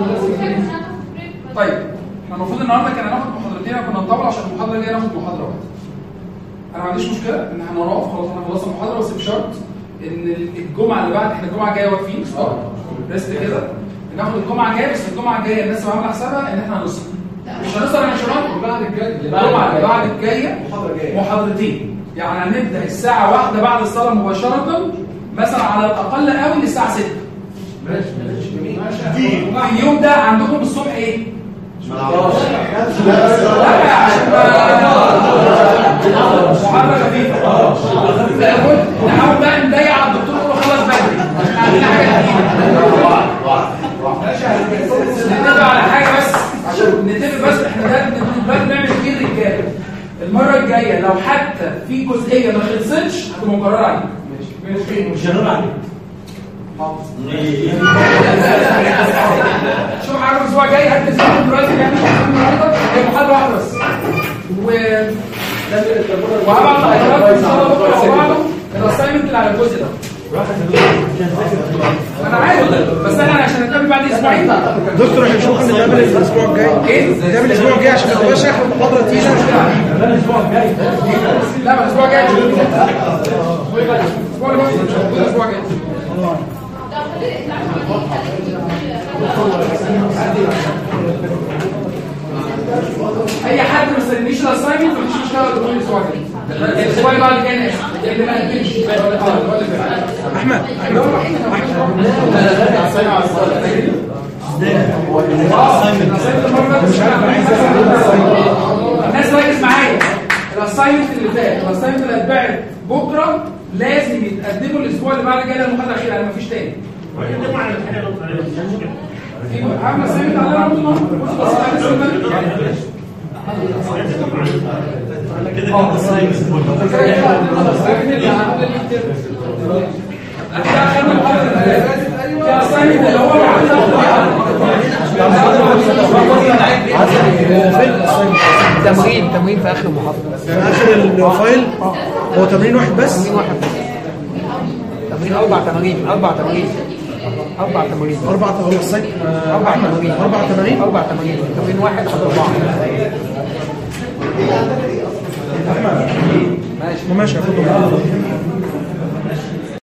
طيب احنا المفروض النهارده كنا هناخد محاضرتين كنا نطول عشان المحاضره الجايه ناخد محاضره واحده. انا ما عنديش مشكله ان احنا نقف خلاص احنا خلصنا المحاضره بس بشرط ان الجمعه اللي بعد احنا الجمعه الجايه واقفين ريست كده ناخد الجمعه الجايه بس الجمعه الجايه الناس عامله حسابها ان احنا هنوصل مش هنوصل يا شباب بعد الجاي الجمعه اللي بعد الجايه محاضره جايه محاضرتين يعني هنبدا الساعه واحدة بعد الصلاه مباشره مثلا على الاقل قوي للساعه ستة. ماشي ماشي جميل في اليوم ده عندكم الصبح ايه؟ ما نعرفش لا عشان محاضره خفيفه نحاول بقى نضيع على الدكتور كله خلص بدري عشان عندنا حاجه جديده. نتفق على حاجه بس عشان نتفق بس احنا ده دلوقتي بنعمل كتير رجاله. المره الجايه لو حتى في جزئيه ما خلصتش هتبقى مقرره عليك. ماشي مش هنقول عليه. شوف حاجه الاسبوع الجاي هتنزل دلوقتي نعمل النهارده هي محاضره واحده بس و وهبعت لحضرتك ان شاء الله بكره مع بعض الاسايمنت اللي على الجزء ده. انا عارف بس انا عشان نتقابل بعد اسبوعين. دكتور احنا مش ممكن نتقابل الاسبوع الجاي؟ ايه؟ نتقابل الاسبوع الجاي عشان ما تبقاش اخر محاضره تقيله. ده الاسبوع الجاي. لا ما الاسبوع الجاي الاسبوع اللي بعده مش هنقول الاسبوع الجاي. اي حد ما استنيش الاسايمنت مفيش مشكله تقول لي الاسبوع الجاي. الاسبوع اللي بعد الجاي ناس اللي ما قدمش احمد احمد الناس ركز معايا. الاسايمنت اللي فات الاسايمنت اللي اتبعت بكره لازم يتقدموا الاسبوع اللي بعد كده المحاضره الاخيره انا مفيش تاني. وهنتكلم عن الحاجه اللي مش مشكله. في عامل اسايمنت على انا بص بس كده كده الساينس تمرين تمرين في اخر المحاضره في اخر الفايل هو تمرين واحد بس. تمرين واحد بس تمرين اربع تمارين اربع تمارين اربع تمارين اربع هو الصيد اربع تمارين اربع تمارين اربع تمارين تمرين واحد خد اربعه. ماشي ماشي هاخد